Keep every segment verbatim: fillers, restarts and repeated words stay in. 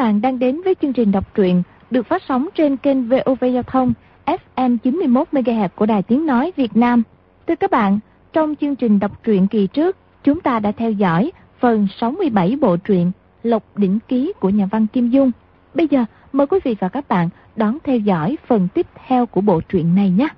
bạn đang đến với chương trình đọc truyện được phát sóng trên kênh vê o vê Giao thông ép em chín mươi mốt mê ga héc của Đài Tiếng Nói Việt Nam. Thưa các bạn, trong chương trình đọc truyện kỳ trước, chúng ta đã theo dõi phần sáu mươi bảy bộ truyện Lộc Đỉnh Ký của nhà văn Kim Dung. Bây giờ, mời quý vị và các bạn đón theo dõi phần tiếp theo của bộ truyện này nhé.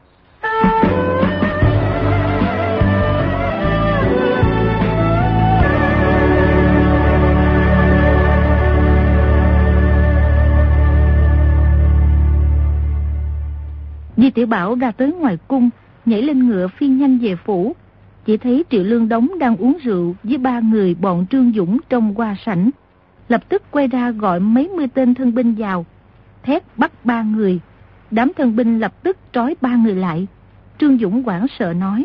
Di Tiểu Bảo ra tới ngoài cung, nhảy lên ngựa phi nhanh về phủ. Chỉ thấy Triệu Lương Đống đang uống rượu với ba người bọn Trương Dũng trong hoa sảnh. Lập tức quay ra gọi mấy mươi tên thân binh vào, thét bắt ba người. Đám thân binh lập tức trói ba người lại. Trương Dũng hoảng sợ nói: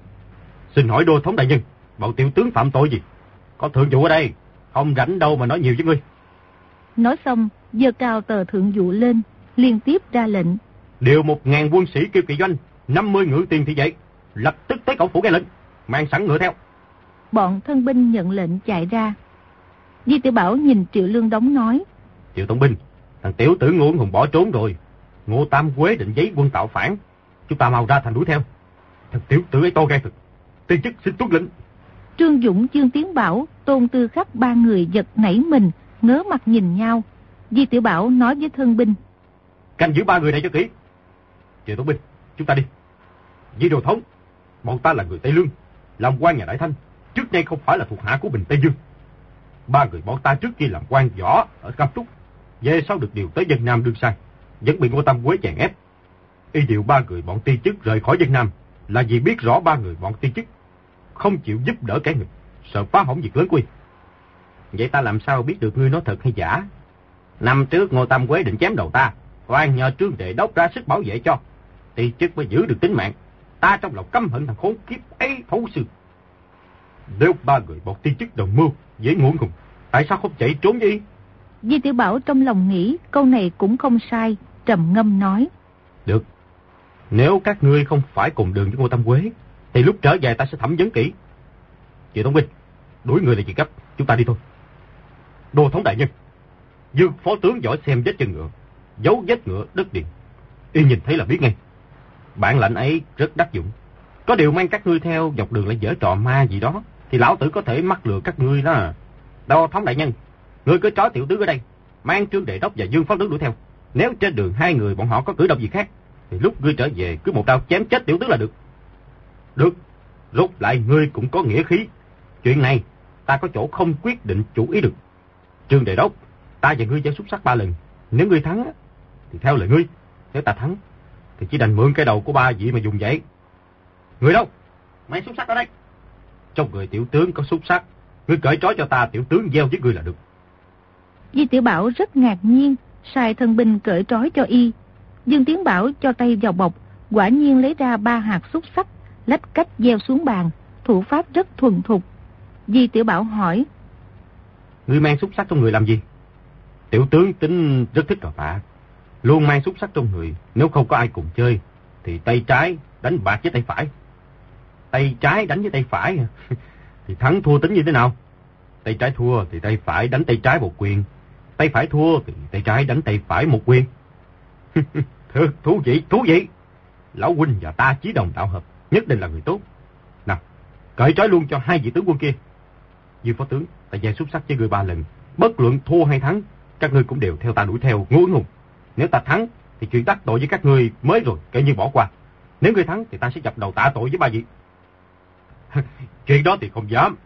Xin hỏi đô thống đại nhân, bọn tiểu tướng phạm tội gì? Có thượng vụ ở đây, không rảnh đâu mà nói nhiều với ngươi. Nói xong, giơ cao tờ thượng vụ lên, liên tiếp ra lệnh: Điều một ngàn quân sĩ Kiêu Kỵ doanh, năm mươi ngựa tiền thị vệ, lập tức tới cổng phủ nghe lệnh, mang sẵn ngựa theo. Bọn thân binh nhận lệnh chạy ra. Di Tiểu Bảo nhìn Triệu Lương Đống nói: Triệu tổng binh, thằng tiểu tử Ngô Uẩn Hùng bỏ trốn rồi. Ngô Tam Quế định giấy quân tạo phản, chúng ta mau ra thành đuổi theo. Thằng tiểu tử ấy to gan thực, tiên chức xin tuân lệnh. Trương Dũng, Chương Tiến Bảo, Tôn Tư Khắc ba người giật nảy mình, ngớ mặt nhìn nhau. Di Tiểu Bảo nói với thân binh: Canh giữ ba người này cho kỹ. Triệu tổng binh, chúng ta đi. Di Đồ thống, bọn ta là người Tây Lương, làm quan nhà Đại Thanh, trước nay không phải là thuộc hạ của Bình Tây Dương. Ba người bọn ta trước kia làm quan võ ở Cam Túc, về sau được điều tới Vân Nam đương sai, vẫn bị Ngô Tam Quế chèn ép. Y điều ba người bọn ti chức rời khỏi Vân Nam là vì biết rõ ba người bọn ti chức không chịu giúp đỡ kẻ nghịch, sợ phá hỏng việc lớn của y. Vậy ta làm sao biết được ngươi nói thật hay giả? Năm trước Ngô Tam Quế định chém đầu ta, oan nhờ Trương Đệ Đốc ra sức bảo vệ cho, ti chức mới giữ được tính mạng. Ta trong lòng căm hận thằng khốn kiếp ấy thấu xương. Nếu ba người bọn ti chức đồng mưu với Ngô Uẩn Hùng, tại sao không chạy trốn với y? Di Tiểu Bảo trong lòng nghĩ câu này cũng không sai, trầm ngâm nói: Được, nếu các ngươi không phải cùng đường với Ngô Tam Quế, thì lúc trở về ta sẽ thẩm vấn kỹ. Triệu tổng binh, đuổi người là việc gấp, chúng ta đi thôi. Đô thống đại nhân, Dương phó tướng giỏi xem vết chân ngựa, dấu vết ngựa đất điện, y nhìn thấy là biết ngay. Bản lệnh ấy rất đắc dụng. Có điều mang các ngươi theo dọc đường lại giở trò ma gì đó, thì lão tử có thể mắc lừa các ngươi đó. Đô thống đại nhân, ngươi cứ trói tiểu tướng ở đây, mang Trương Đệ Đốc và Dương phó tướng đuổi theo. Nếu trên đường hai người bọn họ có cử động gì khác, thì lúc ngươi trở về cứ một đao chém chết tiểu tướng là được. Được, rốt lại ngươi cũng có nghĩa khí. Chuyện này ta có chỗ không quyết định chủ ý được. Trương Đệ Đốc, ta và ngươi giao xúc sắc ba lần. Nếu ngươi thắng thì theo lời ngươi, nếu ta thắng thì chỉ đành mượn cái đầu của ba vị mà dùng vậy. Người đâu? Mấy xúc sắc ở đây. Trong người tiểu tướng có xúc sắc, ngươi cởi trói cho ta, tiểu tướng gieo với ngươi là được. Di Tiểu Bảo rất ngạc nhiên, sai thân binh cởi trói cho y. Dương Tiến Bảo cho tay vào bọc, quả nhiên lấy ra ba hạt xúc sắc, lách cách gieo xuống bàn, thủ pháp rất thuần thục. Di Tiểu Bảo hỏi: Ngươi mang xúc sắc trong người làm gì? Tiểu tướng tính rất thích cờ bạc, luôn mang xúc sắc trong người. Nếu không có ai cùng chơi thì tay trái đánh bạc với tay phải. Tay trái đánh với tay phải thì thắng thua tính như thế nào? Tay trái thua thì tay phải đánh tay trái một quyền, tay phải thua thì tay trái đánh tay phải một quyền. Thật thú vị, thú vị. Lão huynh và ta chí đồng đạo hợp, nhất định là người tốt. Nào, cởi trói luôn cho hai vị tướng quân kia. Dương phó tướng, ta gieo xúc sắc với ngươi ba lần, bất luận thua hay thắng, các ngươi cũng đều theo ta đuổi theo Ngô Uẩn Hùng. Nếu ta thắng thì chuyện đắc tội với các ngươi mới rồi kể như bỏ qua. Nếu ngươi thắng thì ta sẽ dập đầu tạ tội với ba vị. Chuyện đó thì không dám.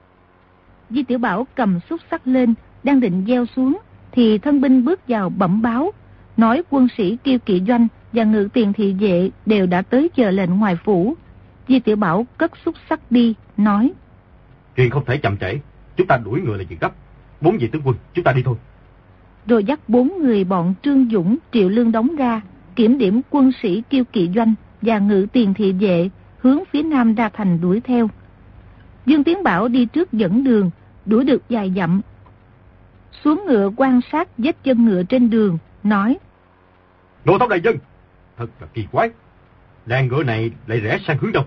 Di Tiểu Bảo cầm xúc sắc lên, đang định gieo xuống, thì thân binh bước vào bẩm báo, nói quân sĩ Kiêu Kỵ doanh và ngự tiền thị vệ đều đã tới chờ lệnh ngoài phủ. Di Tiểu Bảo cất xúc sắc đi, nói: Chuyện không thể chậm trễ, chúng ta đuổi người là việc gấp. Bốn vị tướng quân, chúng ta đi thôi. Rồi dắt bốn người bọn Trương Dũng, Triệu Lương Đống ra, kiểm điểm quân sĩ Kiêu Kỵ doanh và ngự tiền thị vệ, hướng phía nam ra thành đuổi theo. Dương Tiến Bảo đi trước dẫn đường, đuổi được vài dặm. Xuống ngựa quan sát vết chân ngựa trên đường, nói: Đô thống đại nhân, thật là kỳ quái, đàn ngựa này lại rẽ sang hướng đông.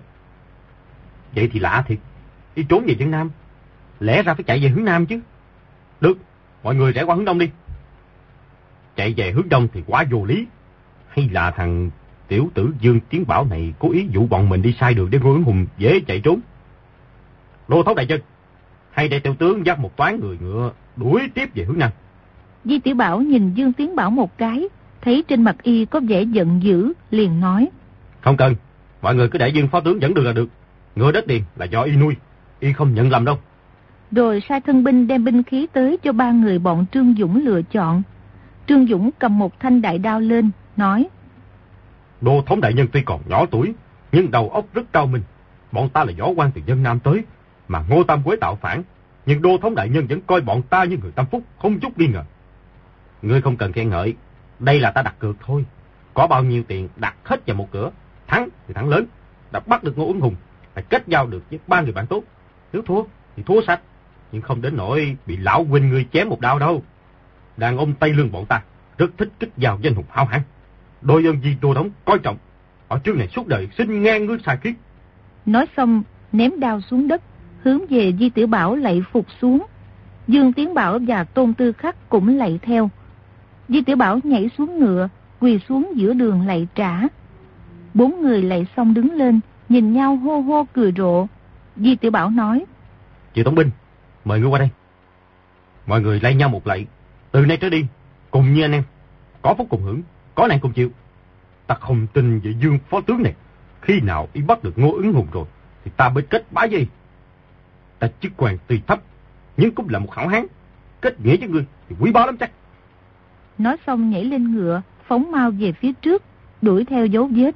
Vậy thì lạ thiệt, y trốn về Vân Nam, lẽ ra phải chạy về hướng nam chứ. Được, mọi người rẽ qua hướng đông đi. Chạy về hướng đông thì quá vô lý. Hay là thằng tiểu tử Dương Tiến Bảo này cố ý dụ bọn mình đi sai đường để Ngô Ứng Hùng dễ chạy trốn. Đô thống đại nhân, hay để tiểu tướng dắt một toán người ngựa đuổi tiếp về hướng nam. Di Tiểu Bảo nhìn Dương Tiến Bảo một cái, thấy trên mặt y có vẻ giận dữ, liền nói: Không cần, mọi người cứ để Dương phó tướng dẫn đường là được. Ngựa đất điền là do y nuôi, y không nhận lầm đâu. Rồi sai thân binh đem binh khí tới cho ba người bọn Trương Dũng lựa chọn. Trương Dũng cầm một thanh đại đao lên, nói: Đô thống đại nhân tuy còn nhỏ tuổi, nhưng đầu óc rất cao minh. Bọn ta là võ quan từ dân Nam tới, mà Ngô Tam Quế tạo phản, nhưng đô thống đại nhân vẫn coi bọn ta như người tâm phúc, không chút nghi ngờ. Ngươi không cần khen ngợi, đây là ta đặt cược thôi. Có bao nhiêu tiền đặt hết vào một cửa, thắng thì thắng lớn, đã bắt được Ngô Ứng Hùng, phải kết giao được với ba người bạn tốt. Nếu thua thì thua sạch, nhưng không đến nỗi bị lão huynh ngươi chém một đao đâu. Đàn ông Tây Lương bọn ta rất thích kích giao danh hùng hào hán, đôi ơn di đô đóng coi trọng. Ở trước này suốt đời xin ngang ngước sai khiết. Nói xong ném đao xuống đất, hướng về Di Tiểu Bảo lạy phục xuống. Dương Tiến Bảo và Tôn Tư Khắc cũng lạy theo. Di Tiểu Bảo nhảy xuống ngựa, quỳ xuống giữa đường lạy trả. Bốn người lạy xong đứng lên, nhìn nhau hô hô cười rộ. Di Tiểu Bảo nói: Triệu tổng binh, mời ngươi qua đây. Mọi người lay nhau một lạy, từ nay trở đi cùng như anh em, có phúc cùng hưởng, có nạn cùng chịu. Ta không tin về Dương phó tướng này, khi nào y bắt được Ngô Ứng Hùng rồi thì ta mới kết bái với y. Ta chức quan tuy thấp nhưng cũng là một hảo hán, kết nghĩa với ngươi thì quý báu lắm chắc. Nói xong nhảy lên ngựa, phóng mau về phía trước, đuổi theo dấu vết.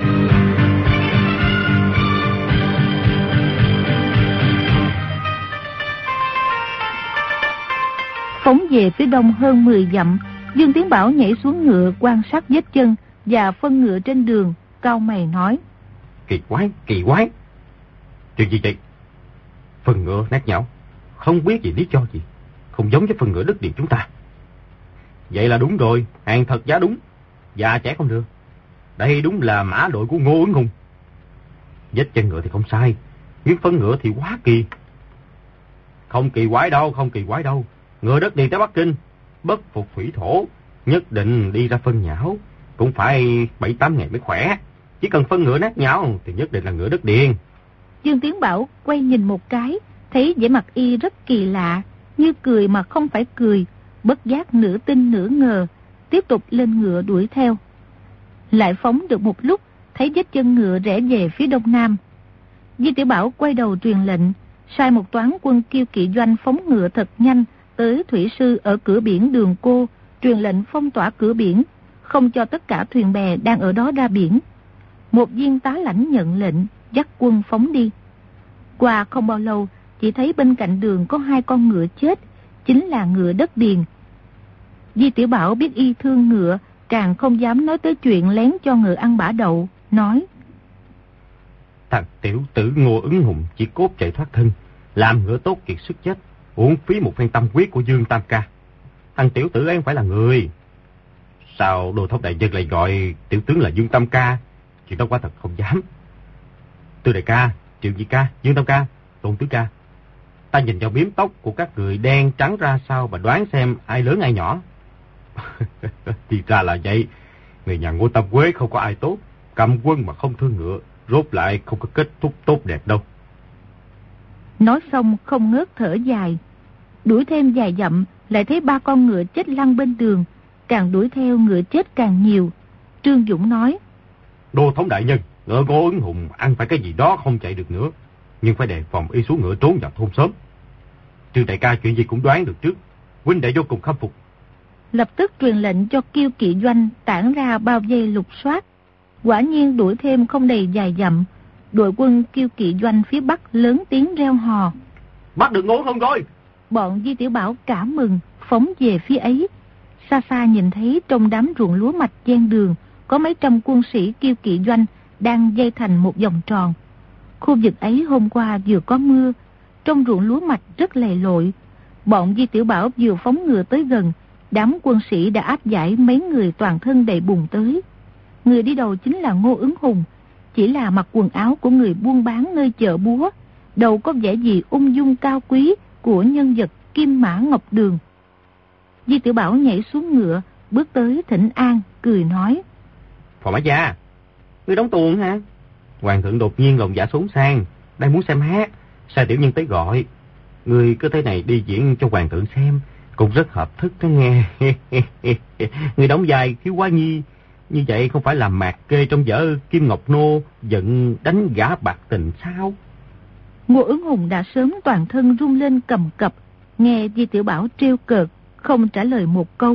Phóng về phía đông hơn mười dặm, Dương Tiến Bảo nhảy xuống ngựa quan sát vết chân và phân ngựa trên đường, cau mày nói: Kỳ quái, kỳ quái. Chuyện gì vậy? Phân ngựa nát nhão, không biết gì lý do gì, không giống với phân ngựa đất điền chúng ta. Vậy là đúng rồi, hàng thật giá đúng, già trẻ không được. Đây đúng là mã đội của Ngô Ứng Hùng. Vết chân ngựa thì không sai, nhưng phân ngựa thì quá kỳ. Không kỳ quái đâu, không kỳ quái đâu. Ngựa đất điền tới Bắc Kinh, bất phục thủy thổ, nhất định đi ra phân nhão, cũng phải bảy tám ngày mới khỏe. Chỉ cần phân ngựa nát nhão thì nhất định là ngựa đất điền. Dương Tiến Bảo quay nhìn một cái, thấy vẻ mặt y rất kỳ lạ, như cười mà không phải cười, bất giác nửa tin nửa ngờ, tiếp tục lên ngựa đuổi theo. Lại phóng được một lúc, thấy vết chân ngựa rẽ về phía đông nam. Di Tiểu Bảo quay đầu truyền lệnh, sai một toán quân Kiêu Kỵ doanh phóng ngựa thật nhanh tới thủy sư ở cửa biển Đường Cô, truyền lệnh phong tỏa cửa biển, không cho tất cả thuyền bè đang ở đó ra biển. Một viên tá lãnh nhận lệnh, dắt quân phóng đi. Qua không bao lâu, chỉ thấy bên cạnh đường có hai con ngựa chết, chính là ngựa đất điền. Di Tiểu Bảo biết y thương ngựa, càng không dám nói tới chuyện lén cho ngựa ăn bả đậu, nói: Thằng tiểu tử Ngô Ứng Hùng chỉ cốt chạy thoát thân, làm ngựa tốt kiệt sức chết, uổng phí một phen tâm quyết của Dương Tam Ca. Thằng tiểu tử ấy không phải là người. Sao đô thống đại nhân lại gọi tiểu tướng là Dương Tam Ca? Chuyện đó quả thật không dám. Tư đại ca, Triệu Nhị ca, Dương Tam Ca, Tôn Tứ Ca, ta nhìn vào biếm tóc của các người đen trắng ra sao mà đoán xem ai lớn ai nhỏ. Thì ra là vậy. Người nhà Ngô Tam Quế không có ai tốt, cầm quân mà không thương ngựa, rốt lại không có kết thúc tốt đẹp đâu. Nói xong không ngớt thở dài. Đuổi thêm vài dặm, lại thấy ba con ngựa chết lăn bên đường, càng đuổi theo ngựa chết càng nhiều. Trương Dũng nói: Đô thống đại nhân, ngựa Ngô Ứng Hùng ăn phải cái gì đó không chạy được nữa, nhưng phải đề phòng y xuống ngựa trốn vào thôn sớm. Trương đại ca chuyện gì cũng đoán được trước, huynh đệ vô cùng khâm phục. Lập tức truyền lệnh cho Kiêu Kỵ doanh tản ra bao vây lục soát. Quả nhiên đuổi thêm không đầy vài dặm, đội quân Kiêu Kỵ doanh phía bắc lớn tiếng reo hò: Bắt được Ngô Ứng Hùng rồi! Bọn Di Tiểu Bảo cả mừng, phóng về phía ấy. Xa xa nhìn thấy trong đám ruộng lúa mạch ven đường có mấy trăm quân sĩ Kiêu Kỵ doanh đang dây thành một vòng tròn. Khu vực ấy hôm qua vừa có mưa, trong ruộng lúa mạch rất lầy lội. Bọn Di Tiểu Bảo vừa phóng ngựa tới gần, đám quân sĩ đã áp giải mấy người toàn thân đầy bùn tới. Người đi đầu chính là Ngô Ứng Hùng, chỉ là mặc quần áo của người buôn bán nơi chợ búa, đầu có vẻ gì ung dung cao quý của nhân vật Kim Mã Ngọc Đường. Di Tiểu Bảo nhảy xuống ngựa, bước tới thỉnh an, cười nói: Phò Mã Gia, ngươi đóng tuồng hả? Hoàng thượng đột nhiên lòng dạ xốn sang, đang muốn xem hát, sai tiểu nhân tới gọi. Ngươi cứ thế này đi diễn cho hoàng thượng xem, cũng rất hợp thức đó nghe. Ngươi đóng vai Khiếu Quá Nhi, như vậy không phải làm mạc kê trong vở Kim Ngọc Nô giận đánh gã bạc tình sao? Ngô Ứng Hùng đã sớm toàn thân run lên cầm cập, nghe Di Tiểu Bảo trêu cợt, không trả lời một câu.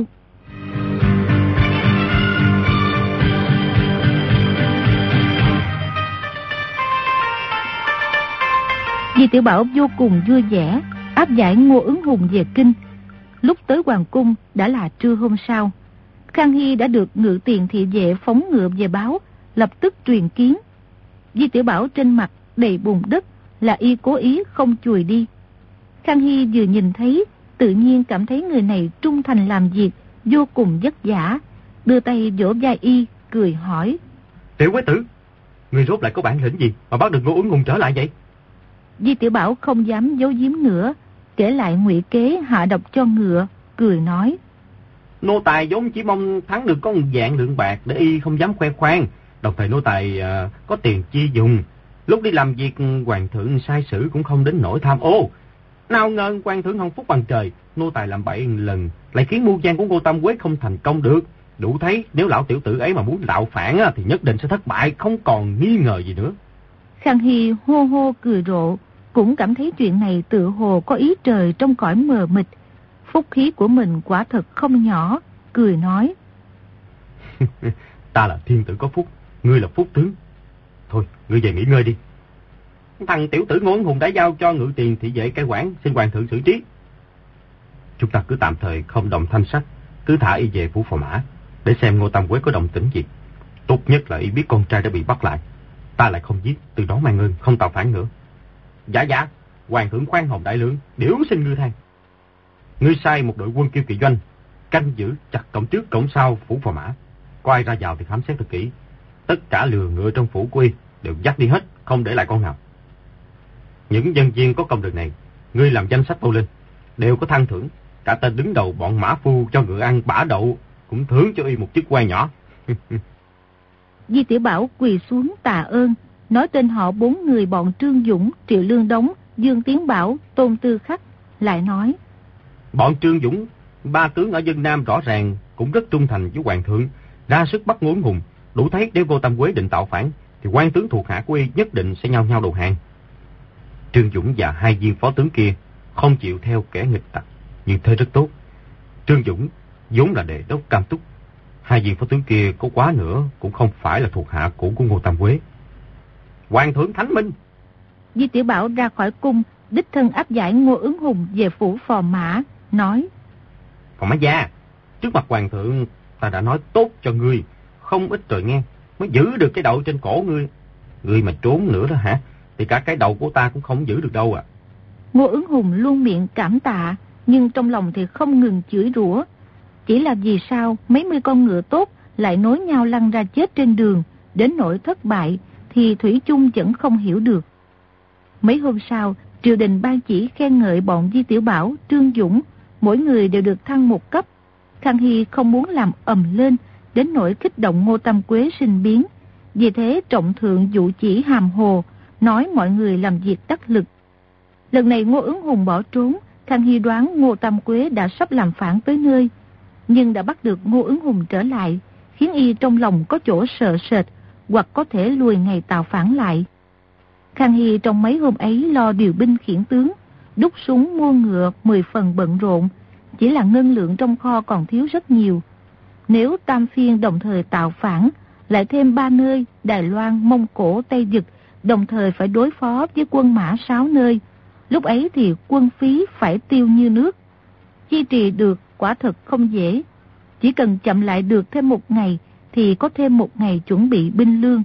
Di Tiểu Bảo vô cùng vui vẻ, áp giải Ngô Ứng Hùng về kinh. Lúc tới hoàng cung đã là trưa hôm sau. Khang Hy đã được ngự tiền thị vệ phóng ngựa về báo, lập tức truyền kiến. Di Tiểu Bảo trên mặt đầy bùn đất, là y cố ý không chùi đi. Khang Hy vừa nhìn thấy, tự nhiên cảm thấy người này trung thành làm việc, vô cùng vất vả, đưa tay vỗ vai y, cười hỏi: Tiểu Quế Tử, người rốt lại có bản lĩnh gì mà bắt được Ngô Ứng Hùng trở lại vậy? Di Tiểu Bảo không dám giấu giếm nữa, kể lại ngụy kế hạ độc cho ngựa, cười nói: Nô tài vốn chỉ mong thắng được có một vạn lượng bạc để y không dám khoe khoang, đồng thời nô tài uh, có tiền chi dùng. Lúc đi làm việc hoàng thượng sai sử cũng không đến nỗi tham ô. Nào ngờ hoàng thượng hồng phúc bằng trời, nô tài làm bậy lần lại khiến mưu gian của Ngô Tam Quế không thành công được. Đủ thấy nếu lão tiểu tử ấy mà muốn đạo phản á, thì nhất định sẽ thất bại, không còn nghi ngờ gì nữa. Khang Hy hô hô cười rộ, cũng cảm thấy chuyện này tự hồ có ý trời trong cõi mờ mịt. Phúc khí của mình quả thật không nhỏ, cười nói: Ta là thiên tử có phúc, ngươi là phúc tướng. Thôi, ngươi về nghỉ ngơi đi. Thằng tiểu tử Ngô Ứng Hùng đã giao cho ngự tiền thị vệ cai quản, xin hoàng thượng xử trí. Chúng ta cứ tạm thời không động thanh sắc, cứ thả y về phủ Phò Mã, để xem Ngô Tam Quế có động tĩnh gì. Tốt nhất là y biết con trai đã bị bắt lại, ta lại không giết, từ đó mang ơn, không tạo phản nữa. Dạ dạ, hoàng thượng khoan hồng đại lượng, điểu xin ngươi than. Ngươi sai một đội quân kiêu kỵ doanh canh giữ chặt cổng trước cổng sau phủ Phò Mã, có ai ra vào thì khám xét thật kỹ. Tất cả lừa ngựa trong phủ của y đều dắt đi hết, không để lại con nào. Những dân viên có công được này, ngươi làm danh sách tâu lên, đều có thăng thưởng. Cả tên đứng đầu bọn mã phu cho ngựa ăn bả đậu cũng thưởng cho y một chức quan nhỏ. Di Tiểu Bảo quỳ xuống tạ ơn, nói tên họ bốn người bọn Trương Dũng, Triệu Lương Đống, Dương Tiến Bảo, Tôn Tư Khắc, lại nói: Bọn Trương Dũng, ba tướng ở Vân Nam rõ ràng cũng rất trung thành với hoàng thượng, ra sức bắt Ngô Ứng Hùng. Đủ thấy nếu Ngô Tam Quế định tạo phản thì quan tướng thuộc hạ của y nhất định sẽ nhau nhau đầu hàng. Trương Dũng và hai viên phó tướng kia không chịu theo kẻ nghịch tặc, nhưng thế rất tốt. Trương Dũng vốn là đề đốc Cam Túc, hai viên phó tướng kia có quá nữa cũng không phải là thuộc hạ cũ của Ngô Tam Quế. Hoàng thượng thánh minh. Di Tiểu Bảo ra khỏi cung, đích thân áp giải Ngô Ứng Hùng về phủ Phò Mã, nói: Phò Mã Gia, trước mặt hoàng thượng ta đã nói tốt cho ngươi không ít rồi nghe, mới giữ được cái đầu trên cổ ngươi. Ngươi mà trốn nữa đó hả, thì cả cái đầu của ta cũng không giữ được đâu à. Ngô Ứng Hùng luôn miệng cảm tạ, nhưng trong lòng thì không ngừng chửi rủa. Chỉ là vì sao mấy mươi con ngựa tốt lại nối nhau lăn ra chết trên đường, đến nỗi thất bại thì thủy chung vẫn không hiểu được. Mấy hôm sau, triều đình ban chỉ khen ngợi bọn Di Tiểu Bảo, Trương Dũng, mỗi người đều được thăng một cấp. Khang Hy không muốn làm ầm lên, đến nỗi kích động Ngô Tam Quế sinh biến. Vì thế trọng thượng dụ chỉ hàm hồ, nói mọi người làm việc đắc lực. Lần này Ngô Ứng Hùng bỏ trốn, Khang Hy đoán Ngô Tam Quế đã sắp làm phản tới nơi, nhưng đã bắt được Ngô Ứng Hùng trở lại, khiến y trong lòng có chỗ sợ sệt, hoặc có thể lùi ngày tạo phản lại. Khang Hy trong mấy hôm ấy lo điều binh khiển tướng, đúc súng mua ngựa mười phần bận rộn, chỉ là ngân lượng trong kho còn thiếu rất nhiều. Nếu tam phiên đồng thời tạo phản, lại thêm ba nơi Đài Loan, Mông Cổ, Tây Dực đồng thời phải đối phó với quân Mã sáu nơi, lúc ấy thì quân phí phải tiêu như nước. Chi trì được quả thật không dễ, chỉ cần chậm lại được thêm một ngày thì có thêm một ngày chuẩn bị binh lương.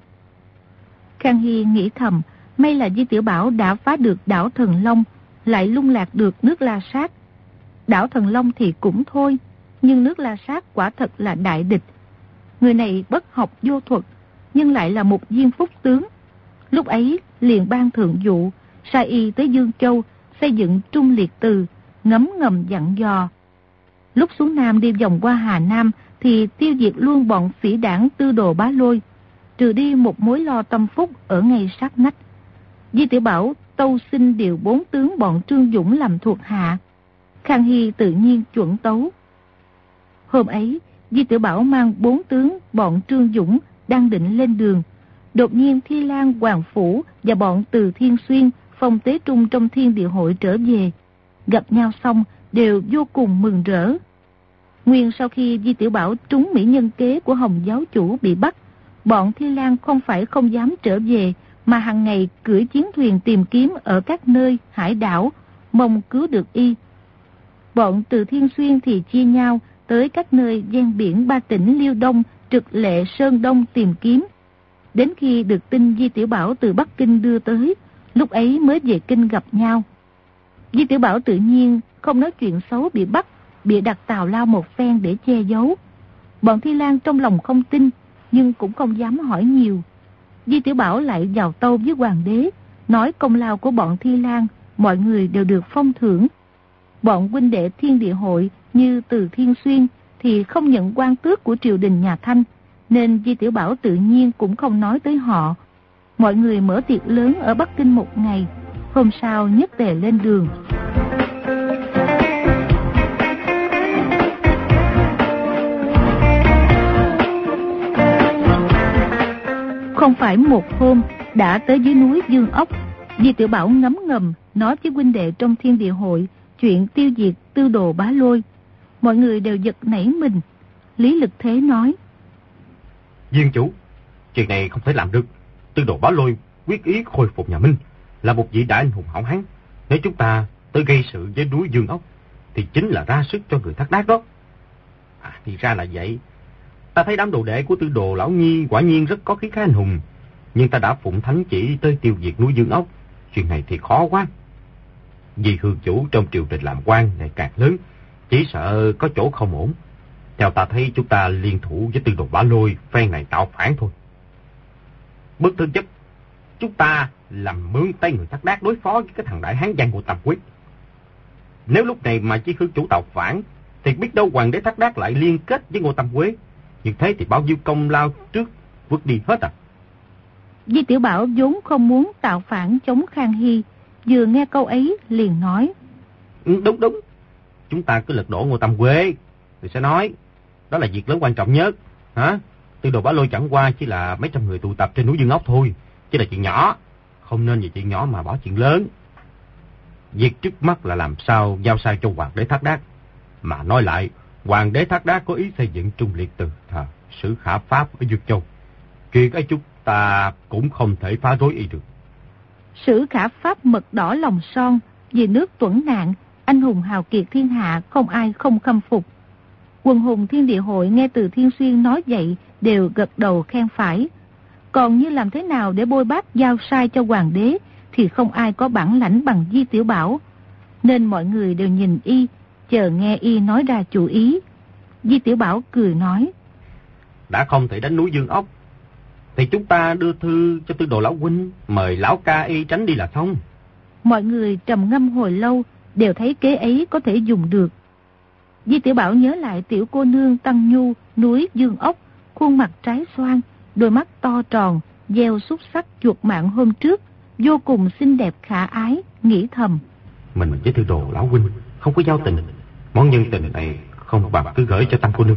Khang Hy nghĩ thầm, may là Di Tiểu Bảo đã phá được đảo Thần Long, lại lung lạc được nước La Sát. Đảo Thần Long thì cũng thôi, nhưng nước La Sát quả thật là đại địch. Người này bất học vô thuật, nhưng lại là một viên phúc tướng. Lúc ấy liền ban thượng dụ, sai y tới Dương Châu xây dựng Trung Liệt Từ, ngấm ngầm dặn dò: Lúc xuống Nam đi vòng qua Hà Nam thì tiêu diệt luôn bọn phỉ đảng Tư Đồ Bá Lôi, trừ đi một mối lo tâm phúc ở ngay sát nách. Di Tiểu Bảo tâu xin điều bốn tướng bọn Trương Dũng làm thuộc hạ. Khang Hy tự nhiên chuẩn tấu. Hôm ấy, Di Tiểu Bảo mang bốn tướng bọn Trương Dũng đang định lên đường. Đột nhiên Thi Lan, Hoàng Phủ và bọn Từ Thiên Xuyên, Phong Tế Trung trong Thiên Địa Hội trở về. Gặp nhau xong đều vô cùng mừng rỡ. Nguyên sau khi Di Tiểu Bảo trúng mỹ nhân kế của Hồng giáo chủ bị bắt, bọn Thi Lan không phải không dám trở về, mà hàng ngày cưỡi chiến thuyền tìm kiếm ở các nơi hải đảo, mong cứu được y. Bọn Từ Thiên Xuyên thì chia nhau tới các nơi ven biển ba tỉnh Liêu Đông, Trực Lệ, Sơn Đông tìm kiếm. Đến khi được tin Di Tiểu Bảo từ Bắc Kinh đưa tới, lúc ấy mới về Kinh gặp nhau. Di Tiểu Bảo tự nhiên không nói chuyện xấu bị bắt, bịa đặt tào lao một phen để che giấu. Bọn Thi Lan trong lòng không tin, nhưng cũng không dám hỏi nhiều. Di Tiểu Bảo lại vào tâu với hoàng đế, nói công lao của bọn Thi Lan, mọi người đều được phong thưởng. Bọn huynh đệ Thiên Địa Hội như Từ Thiên Xuyên thì không nhận quan tước của triều đình nhà Thanh, nên Di Tiểu Bảo tự nhiên cũng không nói tới họ. Mọi người mở tiệc lớn ở Bắc Kinh một ngày, hôm sau nhất tề lên đường. Không phải một hôm đã tới dưới núi Dương Ốc, Di Tiểu Bảo ngấm ngầm nói với huynh đệ trong Thiên Địa Hội chuyện tiêu diệt Tư Đồ Bá Lôi. Mọi người đều giật nảy mình. Lý Lực Thế nói: Viên chủ, chuyện này không thể làm được. Tư Đồ Bá Lôi quyết ý khôi phục nhà Minh, là một vị đại anh hùng hảo hán. Nếu chúng ta tới gây sự với núi Dương Ốc thì chính là ra sức cho người Thác Đác đó. À, thì ra là vậy. Ta thấy đám đồ đệ của Tư Đồ Lão Nhi quả nhiên rất có khí khái anh hùng, nhưng ta đã phụng thánh chỉ tới tiêu diệt núi Dương Ốc. Chuyện này thì khó quá. Vì hương chủ trong triều đình làm quan ngày càng lớn, chỉ sợ có chỗ không ổn. Theo ta thấy chúng ta liên thủ với Tư Đồ Bá Lôi, phen này tạo phản thôi. Bất thực chất, chúng ta làm mướn tay người Thác Đác đối phó với cái thằng đại hán Giang Ngô Tam Quyết. Nếu lúc này mà chi hương chủ tạo phản, thì biết đâu hoàng đế Thác Đác lại liên kết với Ngô Tam Quế. Như thế thì bao nhiêu công lao trước vứt đi hết à. Di Tiểu Bảo vốn không muốn tạo phản chống Khang Hy, vừa nghe câu ấy liền nói: ừ, Đúng đúng, chúng ta cứ lật đổ Ngô Tam Quế, thì sẽ nói đó là việc lớn quan trọng nhất. Hả? Tư Đồ Bá Lôi chẳng qua chỉ là mấy trăm người tụ tập trên núi Dương Ốc thôi, chỉ là chuyện nhỏ. Không nên vì chuyện nhỏ mà bỏ chuyện lớn. Việc trước mắt là làm sao giao sai cho hoàng đế Thác Đác. Mà nói lại, hoàng đế Thác Đác có ý xây dựng Trung Liệt Từ Thờ Sử Khả Pháp ở Dược Châu. Chuyện ấy chúng ta cũng không thể phá rối y được. Sử Khả Pháp mật đỏ lòng son, vì nước tuẫn nạn, anh hùng hào kiệt thiên hạ, không ai không khâm phục. Quần hùng Thiên Địa Hội nghe Từ Thiên Xuyên nói vậy đều gật đầu khen phải. Còn như làm thế nào để bôi bác giao sai cho hoàng đế thì không ai có bản lãnh bằng Di Tiểu Bảo, nên mọi người đều nhìn y, chờ nghe y nói ra chủ ý. Di Tiểu Bảo cười nói: Đã không thể đánh núi Dương Ốc thì chúng ta đưa thư cho Tư Đồ lão huynh, mời lão ca y tránh đi là xong. Mọi người trầm ngâm hồi lâu, đều thấy kế ấy có thể dùng được. Di Tiểu Bảo nhớ lại tiểu cô nương Tăng Nhu núi Dương Ốc, khuôn mặt trái xoan, đôi mắt to tròn, gieo xúc sắc chuột mạng hôm trước, vô cùng xinh đẹp khả ái, nghĩ thầm: Mình với Tư Đồ lão huynh không có giao tình, món nhân tình này không bằng cứ gửi cho Tăng cô nương.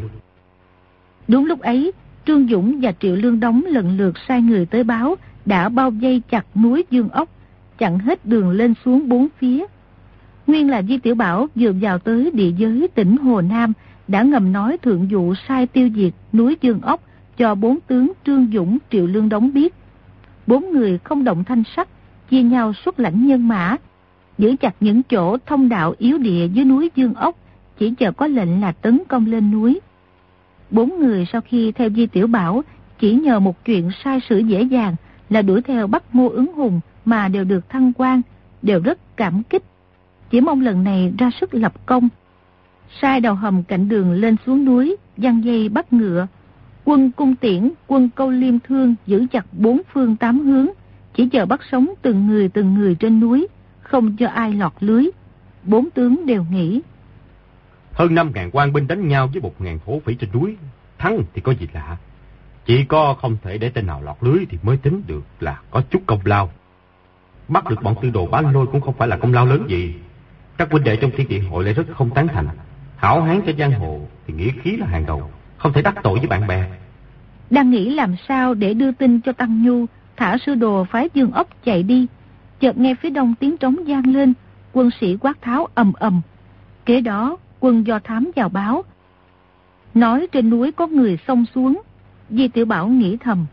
Đúng lúc ấy, Trương Dũng và Triệu Lương Đống lần lượt sai người tới báo đã bao vây chặt núi Dương Ốc, chặn hết đường lên xuống bốn phía. Nguyên là Di Tiểu Bảo vừa vào tới địa giới tỉnh Hồ Nam, đã ngầm nói thượng dụ sai tiêu diệt núi Dương Ốc cho bốn tướng Trương Dũng, Triệu Lương Đống biết. Bốn người không động thanh sắc, chia nhau xuất lãnh nhân mã, giữ chặt những chỗ thông đạo yếu địa dưới núi Dương Ốc, chỉ chờ có lệnh là tấn công lên núi. Bốn người sau khi theo Di Tiểu Bảo, chỉ nhờ một chuyện sai sử dễ dàng là đuổi theo bắt Ngô Ứng Hùng mà đều được thăng quan, đều rất cảm kích. Chỉ mong lần này ra sức lập công. Sai đầu hầm cạnh đường lên xuống núi, giăng dây bắt ngựa. Quân Cung Tiễn, quân Câu Liêm Thương giữ chặt bốn phương tám hướng, chỉ chờ bắt sống từng người từng người trên núi, không cho ai lọt lưới. Bốn tướng đều nghĩ: Hơn năm ngàn quan binh đánh nhau với một ngàn thổ phỉ trên núi. Thắng thì có gì lạ. Chỉ có không thể để tên nào lọt lưới thì mới tính được là có chút công lao. Bắt được bọn tư đồ Bá Lôi cũng không phải là công lao lớn gì. Các huynh đệ trong Thiên Địa Hội lại rất không tán thành. Hảo hán trên giang hồ thì nghĩa khí là hàng đầu, không thể đắc tội với bạn bè. Đang nghĩ làm sao để đưa tin cho Tăng Nhu thả sư đồ phái Dương Ốc chạy đi, chợt nghe phía đông tiếng trống vang lên, quân sĩ quát tháo ầm ầm. Kế đó quân do thám vào báo, nói trên núi có người xông xuống. Di Tiểu Bảo nghĩ thầm: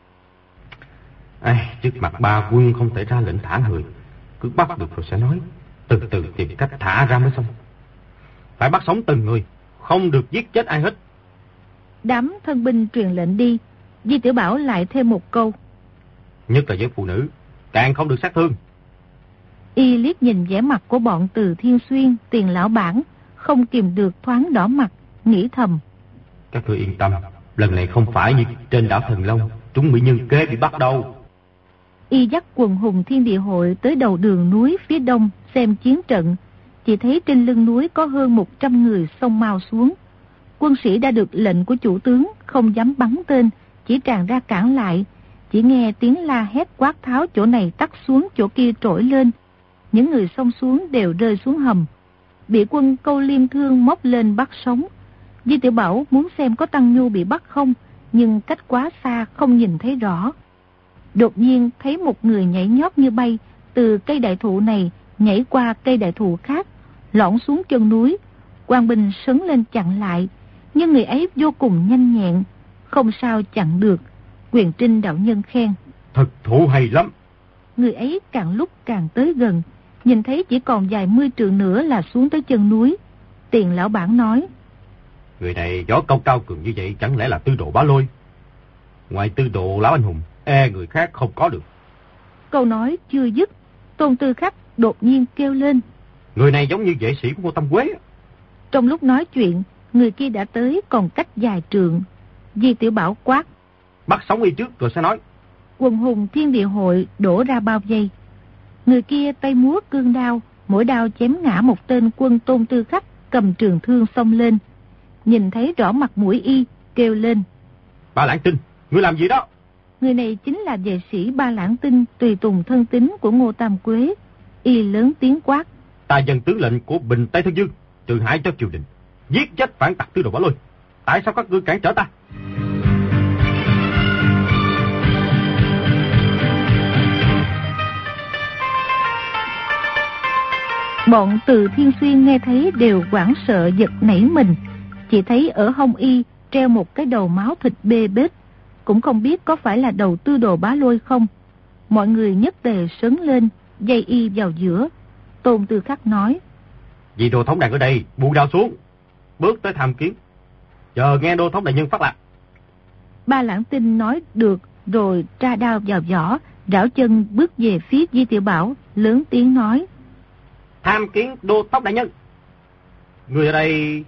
À, trước mặt ba quân không thể ra lệnh thả người, cứ bắt được rồi sẽ nói, từ từ tìm cách thả ra mới xong. Phải bắt sống từng người, không được giết chết ai hết. Đám thân binh truyền lệnh đi. Di Tiểu Bảo lại thêm một câu: nhất là với phụ nữ, càng không được sát thương. Y liếc nhìn vẻ mặt của bọn Từ Thiên Xuyên, Tiền Lão Bản, không kìm được thoáng đỏ mặt, nghĩ thầm: các ngươi yên tâm, lần này không phải như trên đảo Thần Long, chúng mỹ nhân kế bị bắt đâu. Y dắt quần hùng Thiên Địa Hội tới đầu đường núi phía đông xem chiến trận. Chỉ thấy trên lưng núi có hơn một trăm người xông mau xuống. Quân sĩ đã được lệnh của chủ tướng, không dám bắn tên, chỉ tràn ra cản lại. Chỉ nghe tiếng la hét quát tháo, chỗ này tắt xuống, chỗ kia trỗi lên. Những người xông xuống đều rơi xuống hầm, bị quân Câu Liêm Thương móc lên bắt sống. Di Tiểu Bảo muốn xem có Tăng Nhu bị bắt không, nhưng cách quá xa không nhìn thấy rõ. Đột nhiên thấy một người nhảy nhót như bay, từ cây đại thụ này nhảy qua cây đại thụ khác, lõn xuống chân núi. Quan binh sấn lên chặn lại, nhưng người ấy vô cùng nhanh nhẹn, không sao chặn được. Quyền Trinh đạo nhân khen: thật thủ hay lắm. Người ấy càng lúc càng tới gần, nhìn thấy chỉ còn vài mươi trượng nữa là xuống tới chân núi. Tiền Lão Bản nói: người này võ công cao cường như vậy, chẳng lẽ là tư đồ Bá Lôi? Ngoài tư đồ Lão Anh Hùng, e người khác không có được. Câu nói chưa dứt, Tôn Tư Khắc đột nhiên kêu lên: người này giống như vệ sĩ của Ngô Tam Quế. Trong lúc nói chuyện, người kia đã tới còn cách vài trượng. Di Tiểu Bảo quát: bắt sống y trước rồi sẽ nói. Quần hùng Thiên Địa Hội đổ ra bao vây. Người kia tay múa cương đao, mỗi đao chém ngã một tên quân Tôn Tư Khắc cầm trường thương xông lên. Nhìn thấy rõ mặt mũi y, kêu lên: Ba Lãng Tinh, ngươi làm gì đó? Người này chính là vệ sĩ Ba Lãng Tinh, tùy tùng thân tín của Ngô Tam Quế. Y lớn tiếng quát: ta dâng tướng lệnh của Bình Tây Thân Dương, trừ hại cho triều đình, giết chết phản tặc tư đồ Bá Lôi. Tại sao các ngươi cản trở ta? Bọn Từ Thiên Xuyên nghe thấy đều hoảng sợ giật nảy mình. Chỉ thấy ở hông y treo một cái đầu máu thịt bê bết, cũng không biết có phải là đầu tư đồ Bá Lôi không. Mọi người nhất tề sấn lên, dây y vào giữa. Tôn Tư Khắc nói: vì Đô Thống đang ở đây, buông đao xuống, bước tới tham kiến, chờ nghe Đô Thống đại nhân phát lệnh. Ba Lãng Tinh nói được rồi tra đao vào vỏ, rảo chân bước về phía Di Tiểu Bảo, lớn tiếng nói: tham kiến Đô Thống đại nhân. Người ở đây.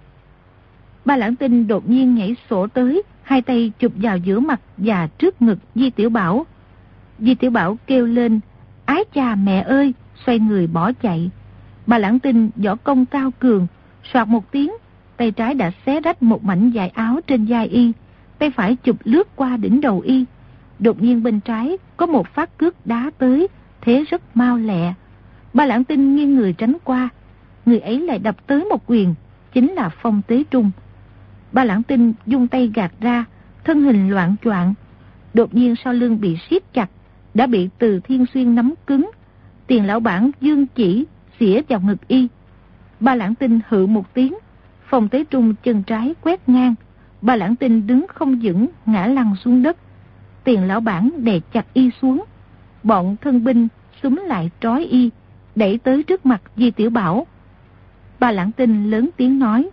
Ba Lãng Tinh đột nhiên nhảy sổ tới, hai tay chụp vào giữa mặt và trước ngực Di Tiểu Bảo. Di Tiểu Bảo kêu lên: ái chà mẹ ơi, xoay người bỏ chạy. Ba Lãng Tinh võ công cao cường, soạt một tiếng, tay trái đã xé rách một mảnh vải áo trên vai y, tay phải chụp lướt qua đỉnh đầu y. Đột nhiên bên trái có một phát cước đá tới, thế rất mau lẹ. Ba Lãng Tinh nghiêng người tránh qua, người ấy lại đập tới một quyền, chính là Phong Tế Trung. Ba Lãng Tinh dung tay gạt ra, thân hình loạn choạng. Đột nhiên sau lưng bị siết chặt, đã bị Từ Thiên Xuyên nắm cứng. Tiền Lão Bản dương chỉ xỉa vào ngực y. Ba Lãng Tinh hự một tiếng, Phong Tế Trung chân trái quét ngang. Ba Lãng Tinh đứng không vững, ngã lăn xuống đất. Tiền Lão Bản đè chặt y xuống. Bọn thân binh xúm lại trói y, đẩy tới trước mặt Di Tiểu Bảo. Ba Lãng Tinh lớn tiếng nói: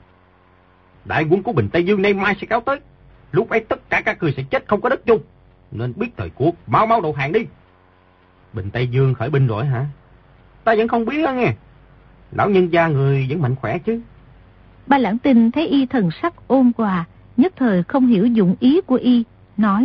đại quân của Bình Tây Dương nay mai sẽ kéo tới, lúc ấy tất cả các ngươi sẽ chết không có đất chung, nên biết thời cuộc, mau mau đầu hàng đi. Bình Tây Dương khởi binh rồi hả? Ta vẫn không biết đó nghe. Lão nhân gia người vẫn mạnh khỏe chứ? Ba Lãng Tinh thấy y thần sắc ôn hòa, nhất thời không hiểu dụng ý của y, nói: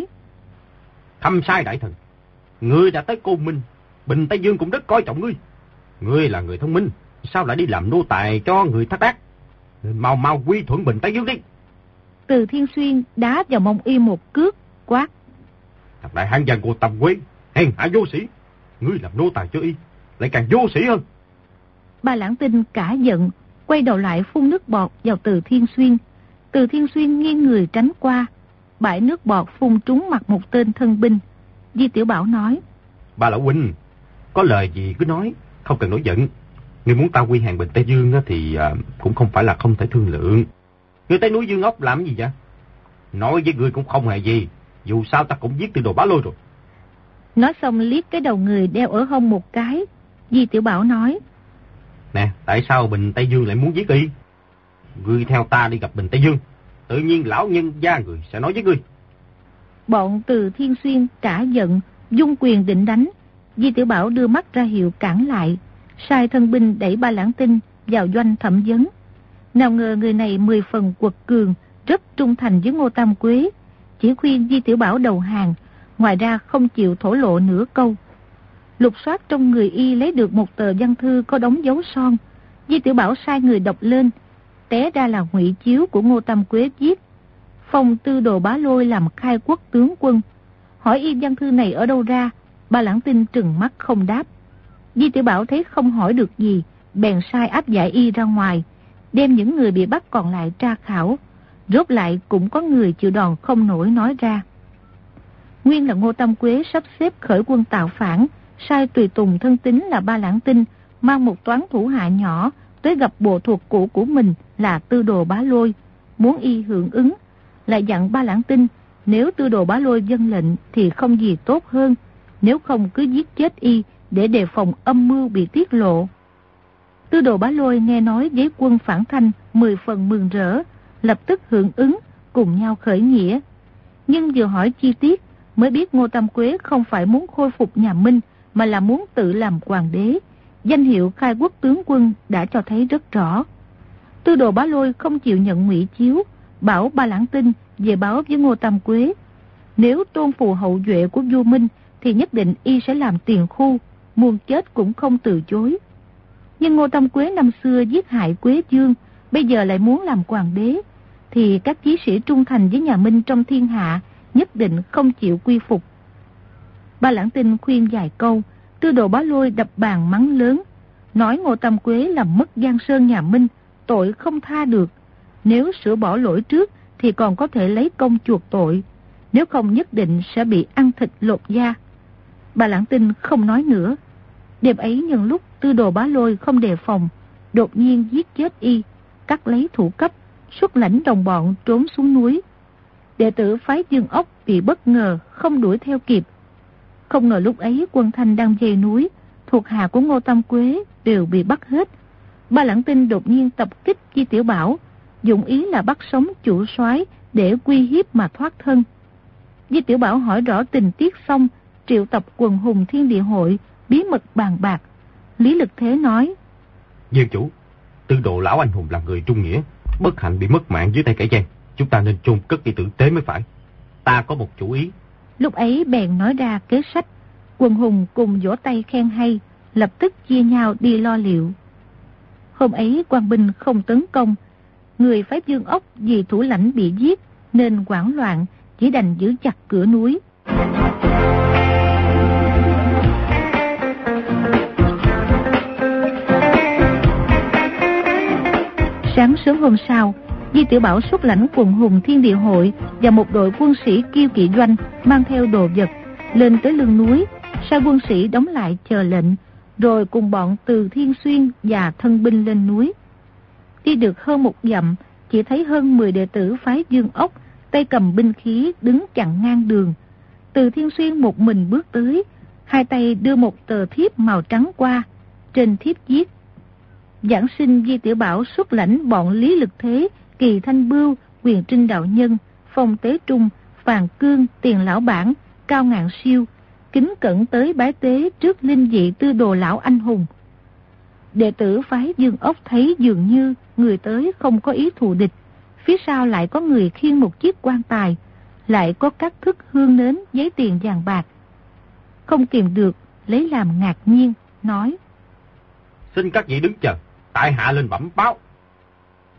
Khâm sai đại thần, ngươi đã tới Côn Minh, Bình Tây Dương cũng rất coi trọng ngươi. Ngươi là người thông minh, sao lại đi làm nô tài cho người thất ác? Nên mau mau quy thuận Bình Tây Dương đi. Từ Thiên Xuyên đá vào mông y một cước, quát: Thằng đại hán giang Ngô Tam Quế, hèn hạ vô sĩ, ngươi làm nô tài cho y, lại càng vô sĩ hơn. Ba Lãng Tinh cả giận, quay đầu lại phun nước bọt vào Từ Thiên Xuyên. Từ Thiên Xuyên nghiêng người tránh qua, bãi nước bọt phun trúng mặt một tên thân binh. Di Tiểu Bảo nói: Ba lão huynh, có lời gì cứ nói, không cần nổi giận. Ngươi muốn ta quy hàng Bình Tây Dương thì à, cũng không phải là không thể thương lượng. Ngươi tới núi Dương Ốc làm gì vậy? Nói với ngươi cũng không hề gì, dù sao ta cũng giết Tư Đồ Bá Lôi rồi. Nói xong liếc cái đầu người đeo ở hông một cái. Di Tiểu Bảo nói: Nè, tại sao Bình Tây Dương lại muốn giết y? Ngươi theo ta đi gặp Bình Tây Dương, tự nhiên lão nhân gia người sẽ nói với ngươi. Bọn Từ Thiên Xuyên cả giận, dung quyền định đánh. Di Tiểu Bảo đưa mắt ra hiệu cản lại, sai thân binh đẩy Ba Lãng Tinh vào doanh thẩm vấn. Nào ngờ người này mười phần quật cường, rất trung thành với Ngô Tam Quế, chỉ khuyên Di Tiểu Bảo đầu hàng, ngoài ra không chịu thổ lộ nửa câu. Lục soát trong người y lấy được một tờ văn thư có đóng dấu son. Di Tiểu Bảo sai người đọc lên, té ra là ngụy chiếu của Ngô Tam Quế viết, phong Tư Đồ Bá Lôi làm khai quốc tướng quân. Hỏi y văn thư này ở đâu ra, Ba Lãng Tinh trừng mắt không đáp. Di Tiểu Bảo thấy không hỏi được gì, bèn sai áp giải y ra ngoài, đem những người bị bắt còn lại tra khảo. Rốt lại cũng có người chịu đòn không nổi nói ra. Nguyên là Ngô Tam Quế sắp xếp khởi quân tạo phản, sai tùy tùng thân tín là Ba Lãng Tinh mang một toán thủ hạ nhỏ tới gặp bộ thuộc cũ của mình là Tư Đồ Bá Lôi, muốn y hưởng ứng, lại dặn Ba Lãng Tinh nếu Tư Đồ Bá Lôi vâng lệnh thì không gì tốt hơn, nếu không cứ giết chết y để đề phòng âm mưu bị tiết lộ. Tư Đồ Bá Lôi nghe nói với quân phản Thanh mười phần mừng rỡ, lập tức hưởng ứng, cùng nhau khởi nghĩa. Nhưng vừa hỏi chi tiết mới biết Ngô Tam Quế không phải muốn khôi phục nhà Minh, mà là muốn tự làm hoàng đế. Danh hiệu khai quốc tướng quân đã cho thấy rất rõ. Tư Đồ Bá Lôi không chịu nhận ngụy chiếu, bảo Ba Lãng Tinh về báo với Ngô Tam Quế. Nếu tôn phù hậu duệ của vua Minh thì nhất định y sẽ làm tiền khu, muôn chết cũng không từ chối. Nhưng Ngô Tam Quế năm xưa giết hại Quế Dương, bây giờ lại muốn làm hoàng đế, thì các chí sĩ trung thành với nhà Minh trong thiên hạ nhất định không chịu quy phục. Ba Lãng Tinh khuyên vài câu, Tư Đồ Bá Lôi đập bàn mắng lớn, nói Ngô Tam Quế làm mất giang sơn nhà Minh, tội không tha được. Nếu sửa bỏ lỗi trước thì còn có thể lấy công chuộc tội, nếu không nhất định sẽ bị ăn thịt lột da. Ba Lãng Tinh không nói nữa. Đêm ấy nhân lúc Tư Đồ Bá Lôi không đề phòng, đột nhiên giết chết y, cắt lấy thủ cấp, xuất lãnh đồng bọn trốn xuống núi. Đệ tử phái Dương Ốc bị bất ngờ không đuổi theo kịp. Không ngờ lúc ấy quân Thanh đang dây núi, thuộc hạ của Ngô Tam Quế đều bị bắt hết. Ba Lãng Tinh đột nhiên tập kích Di Tiểu Bảo, dụng ý là bắt sống chủ soái để uy hiếp mà thoát thân. Di Tiểu Bảo hỏi rõ tình tiết xong, triệu tập quần hùng Thiên Địa Hội bí mật bàn bạc. Lý Lực Thế nói: Dương chủ, Tư Đồ lão anh hùng làm người trung nghĩa, bất hạnh bị mất mạng dưới tay kẻ gian, chúng ta nên chôn cất y tử tế mới phải. Ta có một chủ ý. Lúc ấy bèn nói ra kế sách. Quần hùng cùng vỗ tay khen hay, lập tức chia nhau đi lo liệu. Hôm ấy quan binh không tấn công, người phái Dương Ốc vì thủ lãnh bị giết nên hoảng loạn, chỉ đành giữ chặt cửa núi. Sáng sớm hôm sau, Di Tiểu Bảo xuất lãnh quần hùng Thiên Địa Hội và một đội quân sĩ Kiêu Kỵ doanh mang theo đồ vật lên tới lưng núi, sai quân sĩ đóng lại chờ lệnh, rồi cùng bọn Từ Thiên Xuyên và thân binh lên núi. Đi được hơn một dặm, chỉ thấy hơn mười đệ tử phái Dương Ốc tay cầm binh khí đứng chặn ngang đường. Từ Thiên Xuyên một mình bước tới, hai tay đưa một tờ thiếp màu trắng qua, trên thiếp viết: Giảng sinh Di Tiểu Bảo xuất lãnh bọn Lý Lực Thế, Kỳ Thanh Bưu, Quyền Trinh Đạo Nhân, Phong Tế Trung, Phàn Cương, Tiền Lão Bản, Cao Ngạn Siêu, kính cẩn tới bái tế trước linh dị Tư Đồ lão anh hùng. Đệ tử phái Dương Ốc thấy dường như người tới không có ý thù địch, phía sau lại có người khiêng một chiếc quan tài, lại có các thức hương nến, giấy tiền vàng bạc. Không kìm được, lấy làm ngạc nhiên, nói: Xin các vị đứng chờ, tại hạ lên bẩm báo.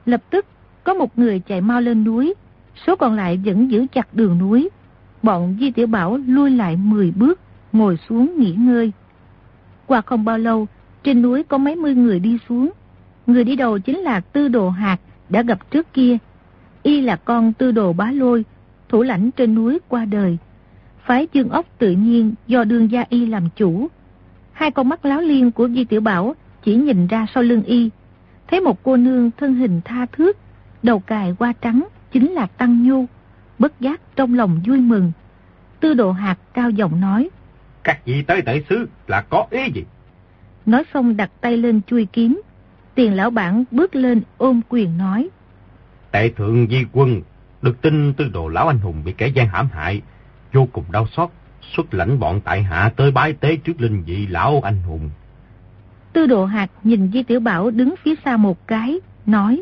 Lập tức có một người chạy mau lên núi, số còn lại vẫn giữ chặt đường núi. Bọn Di Tiểu Bảo lui lại mười bước, ngồi xuống nghỉ ngơi. Qua không bao lâu, trên núi có mấy mươi người đi xuống. Người đi đầu chính là Tư Đồ Hạt đã gặp trước kia. Y là con Tư Đồ Bá Lôi, thủ lãnh trên núi qua đời. Phái Dương Ốc tự nhiên do đương gia Y làm chủ. Hai con mắt láo liên của Di Tiểu Bảo chỉ nhìn ra sau lưng Y, thấy một cô nương thân hình tha thước, đầu cài hoa trắng, chính là Tăng Nhu. Bất giác trong lòng vui mừng. Tư Đồ Hạt cao giọng nói: Các vị tới tể xứ là có ý gì? Nói xong đặt tay lên chuôi kiếm. Tiền lão bản bước lên ôm quyền nói: Tệ thượng di quân được tin Tư Đồ lão anh hùng bị kẻ gian hãm hại, vô cùng đau xót, xuất lãnh bọn tại hạ tới bái tế trước linh vị lão anh hùng. Tư Đồ Hạt nhìn Di Tiểu Bảo đứng phía xa một cái, nói: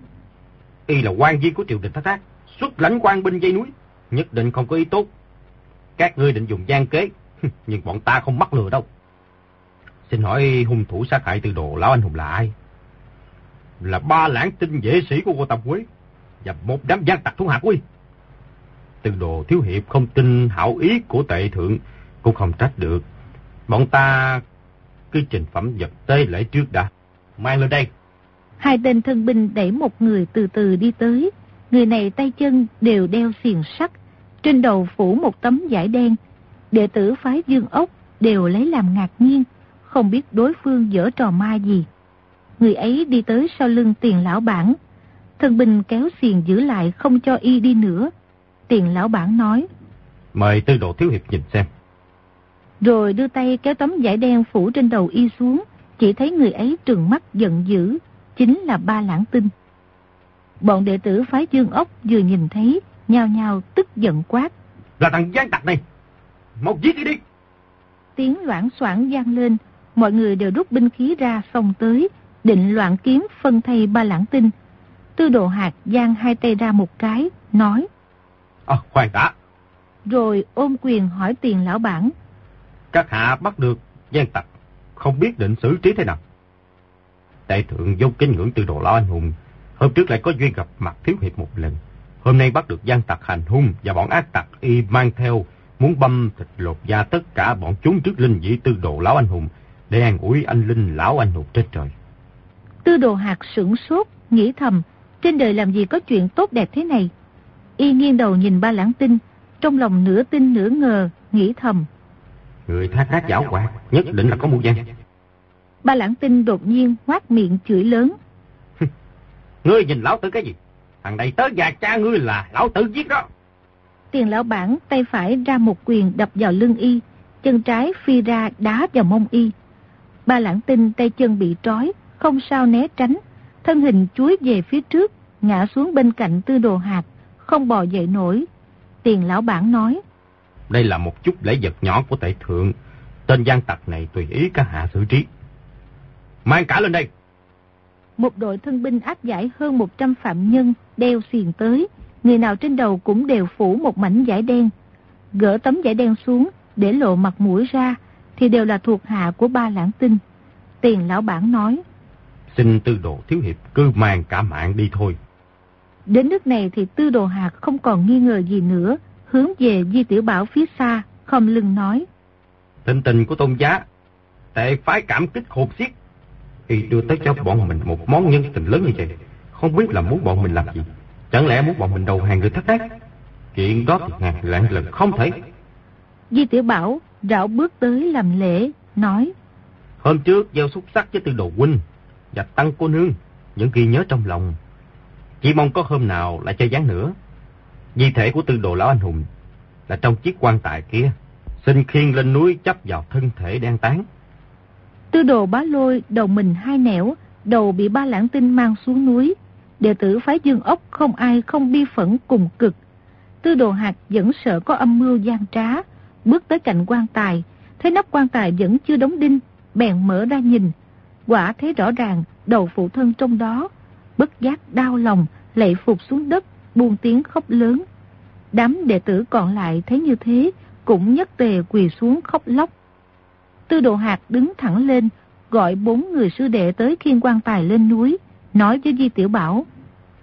Y là quan viên của triều đình Thác Thác, xuất lãnh quan binh dây núi, nhất định không có ý tốt. Các ngươi định dùng gian kế, nhưng bọn ta không mắc lừa đâu. Xin hỏi hung thủ sát hại Tư Đồ lão anh hùng là ai? Là ba lãng tinh vệ sĩ của Ngô Tam Quế và một đám gian tặc thủ hạ của Y. Tư Đồ thiếu hiệp không tin hảo ý của tệ thượng cũng không trách được. Bọn ta cứ trình phẩm vật tế lễ trước đã. Mang lên đây. Hai tên thân binh đẩy một người từ từ đi tới. Người này tay chân đều đeo xiềng sắt, trên đầu phủ một tấm vải đen. Đệ tử phái Dương Ốc đều lấy làm ngạc nhiên, không biết đối phương giở trò ma gì. Người ấy đi tới sau lưng Tiền lão bản. Thân binh kéo xiềng giữ lại không cho Y đi nữa. Tiền lão bản nói: Mời Tư Đồ thiếu hiệp nhìn xem. Rồi đưa tay kéo tấm vải đen phủ trên đầu Y xuống. Chỉ thấy người ấy trừng mắt giận dữ, chính là Ba Lãng Tinh. Bọn đệ tử phái Dương Ốc vừa nhìn thấy, nhao nhao tức giận quát: Là thằng gian tặc này, mau giết đi đi. Tiếng loảng xoảng vang lên, mọi người đều rút binh khí ra xông tới, định loạn kiếm phân thây Ba Lãng Tinh. Tư Đồ Hạt giang hai tay ra một cái, nói: À, khoan đã. Rồi ôm quyền hỏi Tiền lão bản: Các hạ bắt được gian tặc, không biết định xử trí thế nào? Đại thượng vô kính ngưỡng Tư Đồ lão anh hùng, hôm trước lại có duyên gặp mặt thiếu hiệp một lần. Hôm nay bắt được gian tặc hành hung và bọn ác tặc Y mang theo, muốn băm thịt lột da tất cả bọn chúng trước linh vị Tư Đồ lão anh hùng, để an ủi anh linh lão anh hùng trên trời. Tư Đồ Hạt sửng sốt, nghĩ thầm, trên đời làm gì có chuyện tốt đẹp thế này. Y nghiêng đầu nhìn Ba Lãng Tinh, trong lòng nửa tin nửa ngờ, nghĩ thầm: Người Thác Thác giảo hoạt, nhất định là có mưu gian. Ba Lãng Tinh đột nhiên hoát miệng chửi lớn: Ngươi nhìn lão tử cái gì? Thằng này tới nhà cha ngươi là lão tử giết đó. Tiền lão bản tay phải ra một quyền đập vào lưng Y, chân trái phi ra đá vào mông Y. Ba Lãng Tinh tay chân bị trói, không sao né tránh, thân hình chuối về phía trước, ngã xuống bên cạnh Tư Đồ Hạt, không bò dậy nổi. Tiền lão bản nói: Đây là một chút lễ vật nhỏ của tể thượng, tên gian tặc này tùy ý các hạ xử trí. Mang cả lên đây. Một đội thân binh áp giải hơn một trăm phạm nhân đeo xiềng tới, người nào trên đầu cũng đều phủ một mảnh vải đen. Gỡ tấm vải đen xuống để lộ mặt mũi ra thì đều là thuộc hạ của Ba Lãng Tinh. Tiền lão bản nói: Xin Tư Đồ thiếu hiệp cứ mang cả mạng đi thôi. Đến nước này thì Tư Đồ Hạt không còn nghi ngờ gì nữa, hướng về Di Tiểu Bảo phía xa, khom lưng nói: Tình tình của tôn giá, tệ phái cảm kích khôn xiết. Y đưa tới cho bọn mình một món nhân tình lớn như vậy, không biết là muốn bọn mình làm gì. Chẳng lẽ muốn bọn mình đầu hàng người Thác Thác? Chuyện đó thì ngàn lạng lần không thể. Di Tiểu Bảo rảo bước tới làm lễ, nói: Hôm trước gieo xúc sắc với Tư Đồ huynh và Tăng cô nương, những ghi nhớ trong lòng. Chỉ mong có hôm nào lại chơi gián nữa. Di thể của Tư Đồ lão anh hùng là trong chiếc quan tài kia, xin khiêng lên núi chấp vào thân thể để an táng. Tư Đồ Bá Lôi đầu mình hai nẻo, đầu bị Ba Lãng Tinh mang xuống núi. Đệ tử phái Dương Ốc không ai không bi phẫn cùng cực. Tư Đồ Hạt vẫn sợ có âm mưu gian trá, bước tới cạnh quan tài, thấy nắp quan tài vẫn chưa đóng đinh, bèn mở ra nhìn. Quả thấy rõ ràng đầu phụ thân trong đó, bất giác đau lòng, lạy phục xuống đất, buông tiếng khóc lớn. Đám đệ tử còn lại thấy như thế, cũng nhất tề quỳ xuống khóc lóc. Tư Đồ Hạt đứng thẳng lên, gọi bốn người sư đệ tới khiêng quan tài lên núi, nói với Di Tiểu Bảo: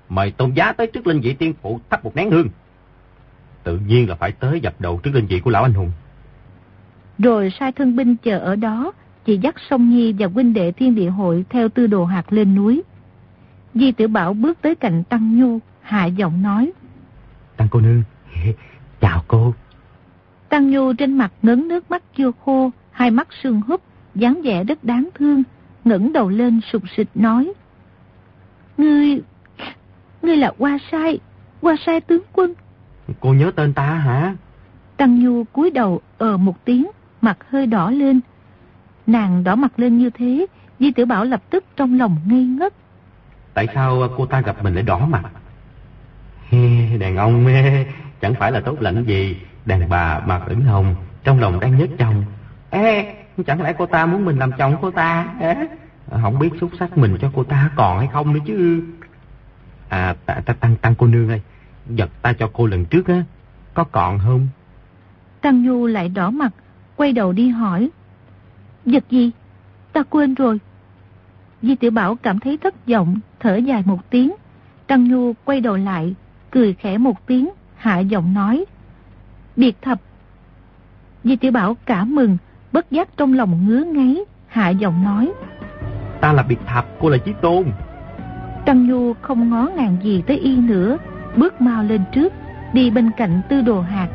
mời tôn giá tới trước linh vị tiên phụ thắp một nén hương. Tự nhiên là phải tới dập đầu trước linh vị của lão anh hùng. Rồi sai thân binh chờ ở đó, chỉ dắt Song Nhi và huynh đệ Thiên Địa Hội theo Tư Đồ Hạt lên núi. Di Tiểu Bảo bước tới cạnh Tăng Nhu, hạ giọng nói: Tăng cô nương, chào cô. Tăng Nhu trên mặt ngấn nước mắt chưa khô, hai mắt sưng húp, dáng vẻ rất đáng thương, ngẩng đầu lên sụt sịt nói: Ngươi, ngươi là Hoa Sai, Hoa Sai tướng quân. Cô nhớ tên ta hả? Tăng Nhu cúi đầu ờ một tiếng, mặt hơi đỏ lên. Nàng đỏ mặt lên như thế, Di Tiểu Bảo lập tức trong lòng ngây ngất. Tại sao cô ta gặp mình lại đỏ mặt? Đàn ông chẳng phải là tốt lành gì. Đàn bà mặt ửng hồng, trong lòng đang nhớ chồng. Ê, chẳng lẽ cô ta muốn mình làm chồng cô ta? Ê, không biết xúc sắc mình cho cô ta còn hay không nữa chứ. À, ta, ta, tăng, tăng cô nương ơi, vật ta cho cô lần trước á, có còn không? Tăng Nhu lại đỏ mặt, quay đầu đi hỏi: Vật gì? Ta quên rồi. Di Tiểu Bảo cảm thấy thất vọng, thở dài một tiếng. Tăng Nhu quay đầu lại, cười khẽ một tiếng, hạ giọng nói: Biệt thập. Di Tiểu Bảo cảm mừng, bất giác trong lòng ngứa ngáy, hạ giọng nói: Ta là Biệt thập, cô là Chí Tôn. Tăng Nhu không ngó ngàng gì tới y nữa, bước mau lên trước, đi bên cạnh Tư Đồ Hạt.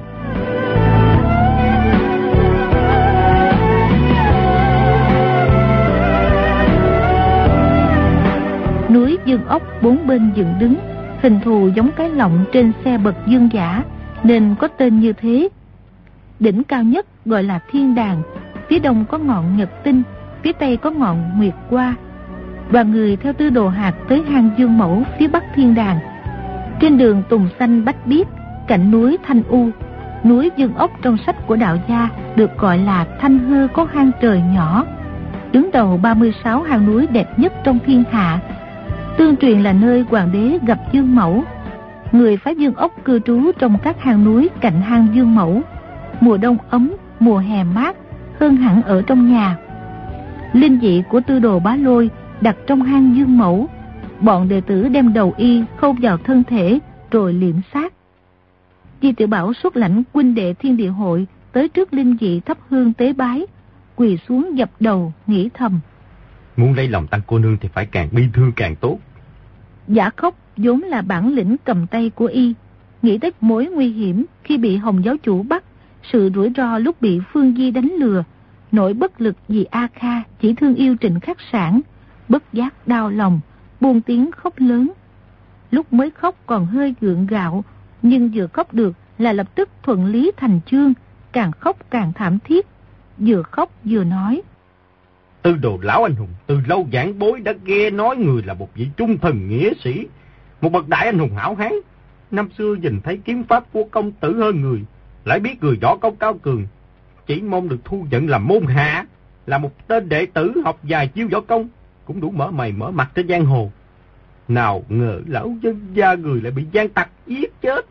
Núi Dương Ốc bốn bên dựng đứng, hình thù giống cái lọng trên xe bậc dương giả, nên có tên như thế. Đỉnh cao nhất gọi là Thiên Đàng, phía đông có ngọn Nhật Tinh, phía tây có ngọn Nguyệt Hoa. Đoàn người theo Tư Đồ Hạt tới hang Dương Mẫu phía bắc Thiên Đàng. Trên đường tùng xanh bách biếc, cạnh núi Thanh U, núi Dương Ốc trong sách của đạo gia được gọi là Thanh Hư có hang trời nhỏ, đứng đầu ba mươi sáu hang núi đẹp nhất trong thiên hạ. Tương truyền là nơi hoàng đế gặp Dương Mẫu. Người phái Dương Ốc cư trú trong các hang núi cạnh hang Dương Mẫu. Mùa đông ấm, mùa hè mát, hơn hẳn ở trong nhà. Linh vị của Tư Đồ Bá Lôi đặt trong hang Dương Mẫu. Bọn đệ tử đem đầu y khâu vào thân thể rồi liệm xác. Di Tiểu Bảo xuất lãnh huynh đệ Thiên Địa Hội tới trước linh vị thắp hương tế bái, quỳ xuống dập đầu nghĩ thầm: Muốn lấy lòng Tăng cô nương thì phải càng bi thương càng tốt. Giả Khốc vốn là bản lĩnh cầm tay của y, nghĩ tới mối nguy hiểm khi bị Hồng giáo chủ bắt, sự rủi ro lúc bị Phương Di đánh lừa, nỗi bất lực vì A Kha chỉ thương yêu Trịnh Khắc Sản, bất giác đau lòng, buông tiếng khóc lớn. Lúc mới khóc còn hơi gượng gạo, nhưng vừa khóc được là lập tức thuận lý thành chương, càng khóc càng thảm thiết, vừa khóc vừa nói: Tư Đồ lão anh hùng từ lâu giảng bối đã nghe nói người là một vị trung thần nghĩa sĩ, một bậc đại anh hùng hảo hán. Năm xưa nhìn thấy kiếm pháp của công tử hơn người, lại biết người võ công cao cường, chỉ mong được thu nhận làm môn hạ, là một tên đệ tử học vài chiêu võ công, cũng đủ mở mày mở mặt trên giang hồ. Nào ngờ lão nhân gia người lại bị gian tặc giết chết.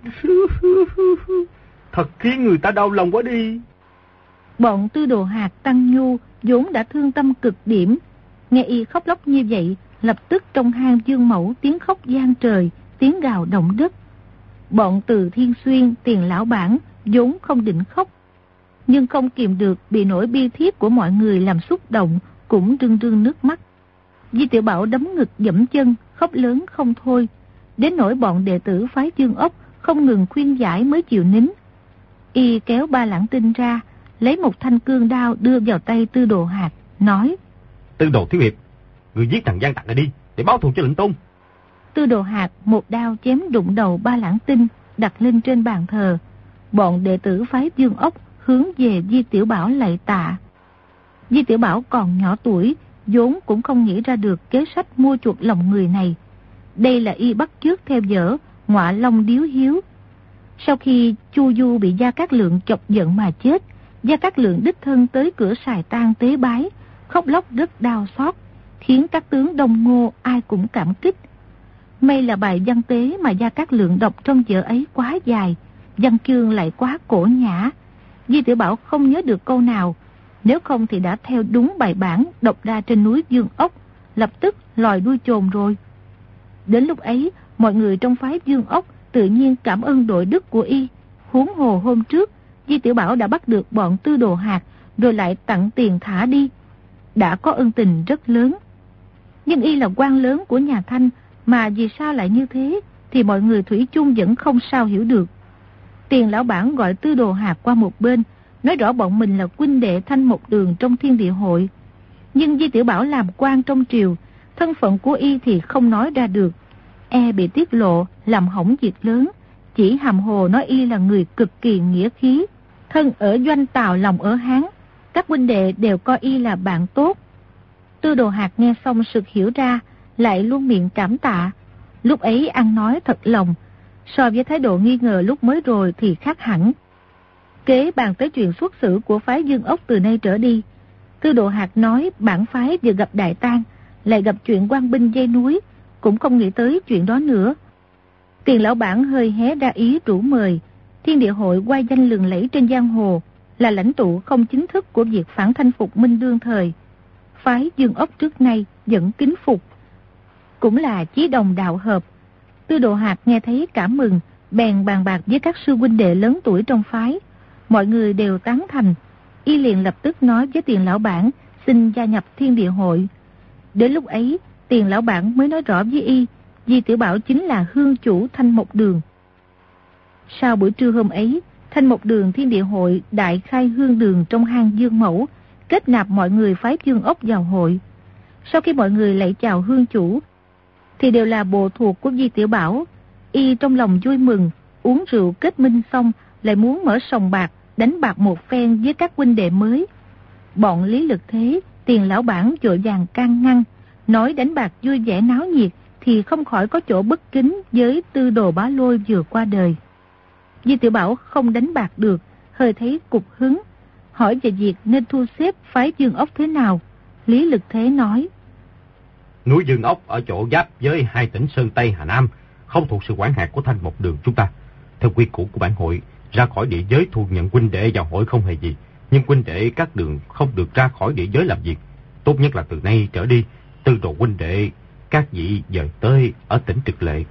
Thật khiến người ta đau lòng quá đi. Bọn Tư Đồ Hạt, Tăng Nhu vốn đã thương tâm cực điểm, nghe y khóc lóc như vậy, lập tức trong hang Dương Mẫu tiếng khóc vang trời, tiếng gào động đất. Bọn Từ Thiên Xuyên, Tiền Lão Bản vốn không định khóc, nhưng không kìm được bị nỗi bi thiết của mọi người làm xúc động, cũng rưng rưng nước mắt. Di Tiểu Bảo đấm ngực giẫm chân, khóc lớn không thôi, đến nỗi bọn đệ tử phái Dương Ốc không ngừng khuyên giải mới chịu nín. Y kéo Ba Lãng Tinh ra, lấy một thanh cương đao đưa vào tay Tư Đồ Hạt, nói: Tư Đồ thiếu hiệp, người giết thằng gian tặc này đi, để báo thù cho lệnh tôn. Tư Đồ Hạt một đao chém đụng đầu Ba Lãng Tinh, đặt lên trên bàn thờ. Bọn đệ tử phái Dương Ốc hướng về Di Tiểu Bảo lạy tạ. Di Tiểu Bảo còn nhỏ tuổi, vốn cũng không nghĩ ra được kế sách mua chuộc lòng người này. Đây là y bắt chước theo dở Ngọa Long Điếu Hiếu. Sau khi Chu Du bị Gia Cát Lượng chọc giận mà chết, Gia Cát Lượng đích thân tới cửa Sài Tang tế bái, khóc lóc rất đau xót, khiến các tướng Đông Ngô ai cũng cảm kích. May là bài văn tế mà Gia Cát Lượng đọc trong vở ấy quá dài, văn chương lại quá cổ nhã, Di Tiểu Bảo không nhớ được câu nào, nếu không thì đã theo đúng bài bản đọc ra trên núi Dương Ốc, lập tức lòi đuôi chồn rồi. Đến lúc ấy, Mọi người trong phái Dương Ốc tự nhiên cảm ơn đội đức của y. Huống hồ hôm trước, Di Tiểu Bảo đã bắt được bọn Tư Đồ Hạt, rồi lại tặng tiền thả đi. Đã có ân tình rất lớn. Nhưng y là quan lớn của nhà Thanh, mà vì sao lại như thế, thì mọi người thủy chung vẫn không sao hiểu được. Tiền lão bản gọi Tư Đồ Hạt qua một bên, nói rõ bọn mình là huynh đệ Thanh Mộc Đường trong Thiên Địa Hội. Nhưng Di Tiểu Bảo làm quan trong triều, thân phận của y thì không nói ra được. E bị tiết lộ, làm hỏng việc lớn, chỉ hàm hồ nói y là người cực kỳ nghĩa khí, thân ở Doanh Tào lòng ở Hán. Các huynh đệ đều coi y là bạn tốt. Tư Đồ Hạt nghe xong sực hiểu ra, lại luôn miệng cảm tạ. Lúc ấy ăn nói thật lòng, so với thái độ nghi ngờ lúc mới rồi thì khác hẳn. Kế bàn tới chuyện xuất xử của phái Dương Ốc từ nay trở đi. Tư Đồ Hạt nói bản phái vừa gặp đại tang, lại gặp chuyện quan binh dây núi, cũng không nghĩ tới chuyện đó nữa. Tiền lão bản hơi hé ra ý rủ mời. Thiên Địa Hội oai danh lừng lẫy trên giang hồ, là lãnh tụ không chính thức của việc phản Thanh phục Minh đương thời. Phái Dương Ốc trước nay vẫn kính phục, cũng là chí đồng đạo hợp. Tư Đồ Hạt nghe thấy cảm mừng, bèn bàn bạc với các sư huynh đệ lớn tuổi trong phái. Mọi người đều tán thành. Y liền lập tức nói với Tiền lão bản xin gia nhập Thiên Địa Hội. Đến lúc ấy, Tiền lão bản mới nói rõ với y, Di Tiểu Bảo chính là hương chủ Thanh Mộc Đường. Sau buổi trưa hôm ấy, Thanh Mộc Đường Thiên Địa Hội đại khai hương đường trong hang Dương Mẫu, kết nạp mọi người phái Dương Ốc vào hội. Sau khi mọi người lạy chào hương chủ, thì đều là bộ thuộc của Di Tiểu Bảo. Y trong lòng vui mừng, uống rượu kết minh xong, lại muốn mở sòng bạc, đánh bạc một phen với các huynh đệ mới. Bọn Lý Lực Thế, Tiền lão bản vội vàng can ngăn, nói đánh bạc vui vẻ náo nhiệt thì không khỏi có chỗ bất kính với Tư Đồ Bá Lôi vừa qua đời. Di Tiểu Bảo không đánh bạc được, hơi thấy cục hứng, hỏi về việc nên thu xếp phái Dương Ốc thế nào. Lý Lực Thế nói: Núi Dương Ốc ở chỗ giáp với hai tỉnh Sơn Tây Hà Nam, không thuộc sự quản hạt của Thanh Mộc Đường chúng ta. Theo quy củ của bản hội, ra khỏi địa giới thu nhận huynh đệ vào hội không hề gì, nhưng huynh đệ các đường không được ra khỏi địa giới làm việc. Tốt nhất là từ nay trở đi, Tư Đồ huynh đệ các vị dời tới ở tỉnh Trực Lệ.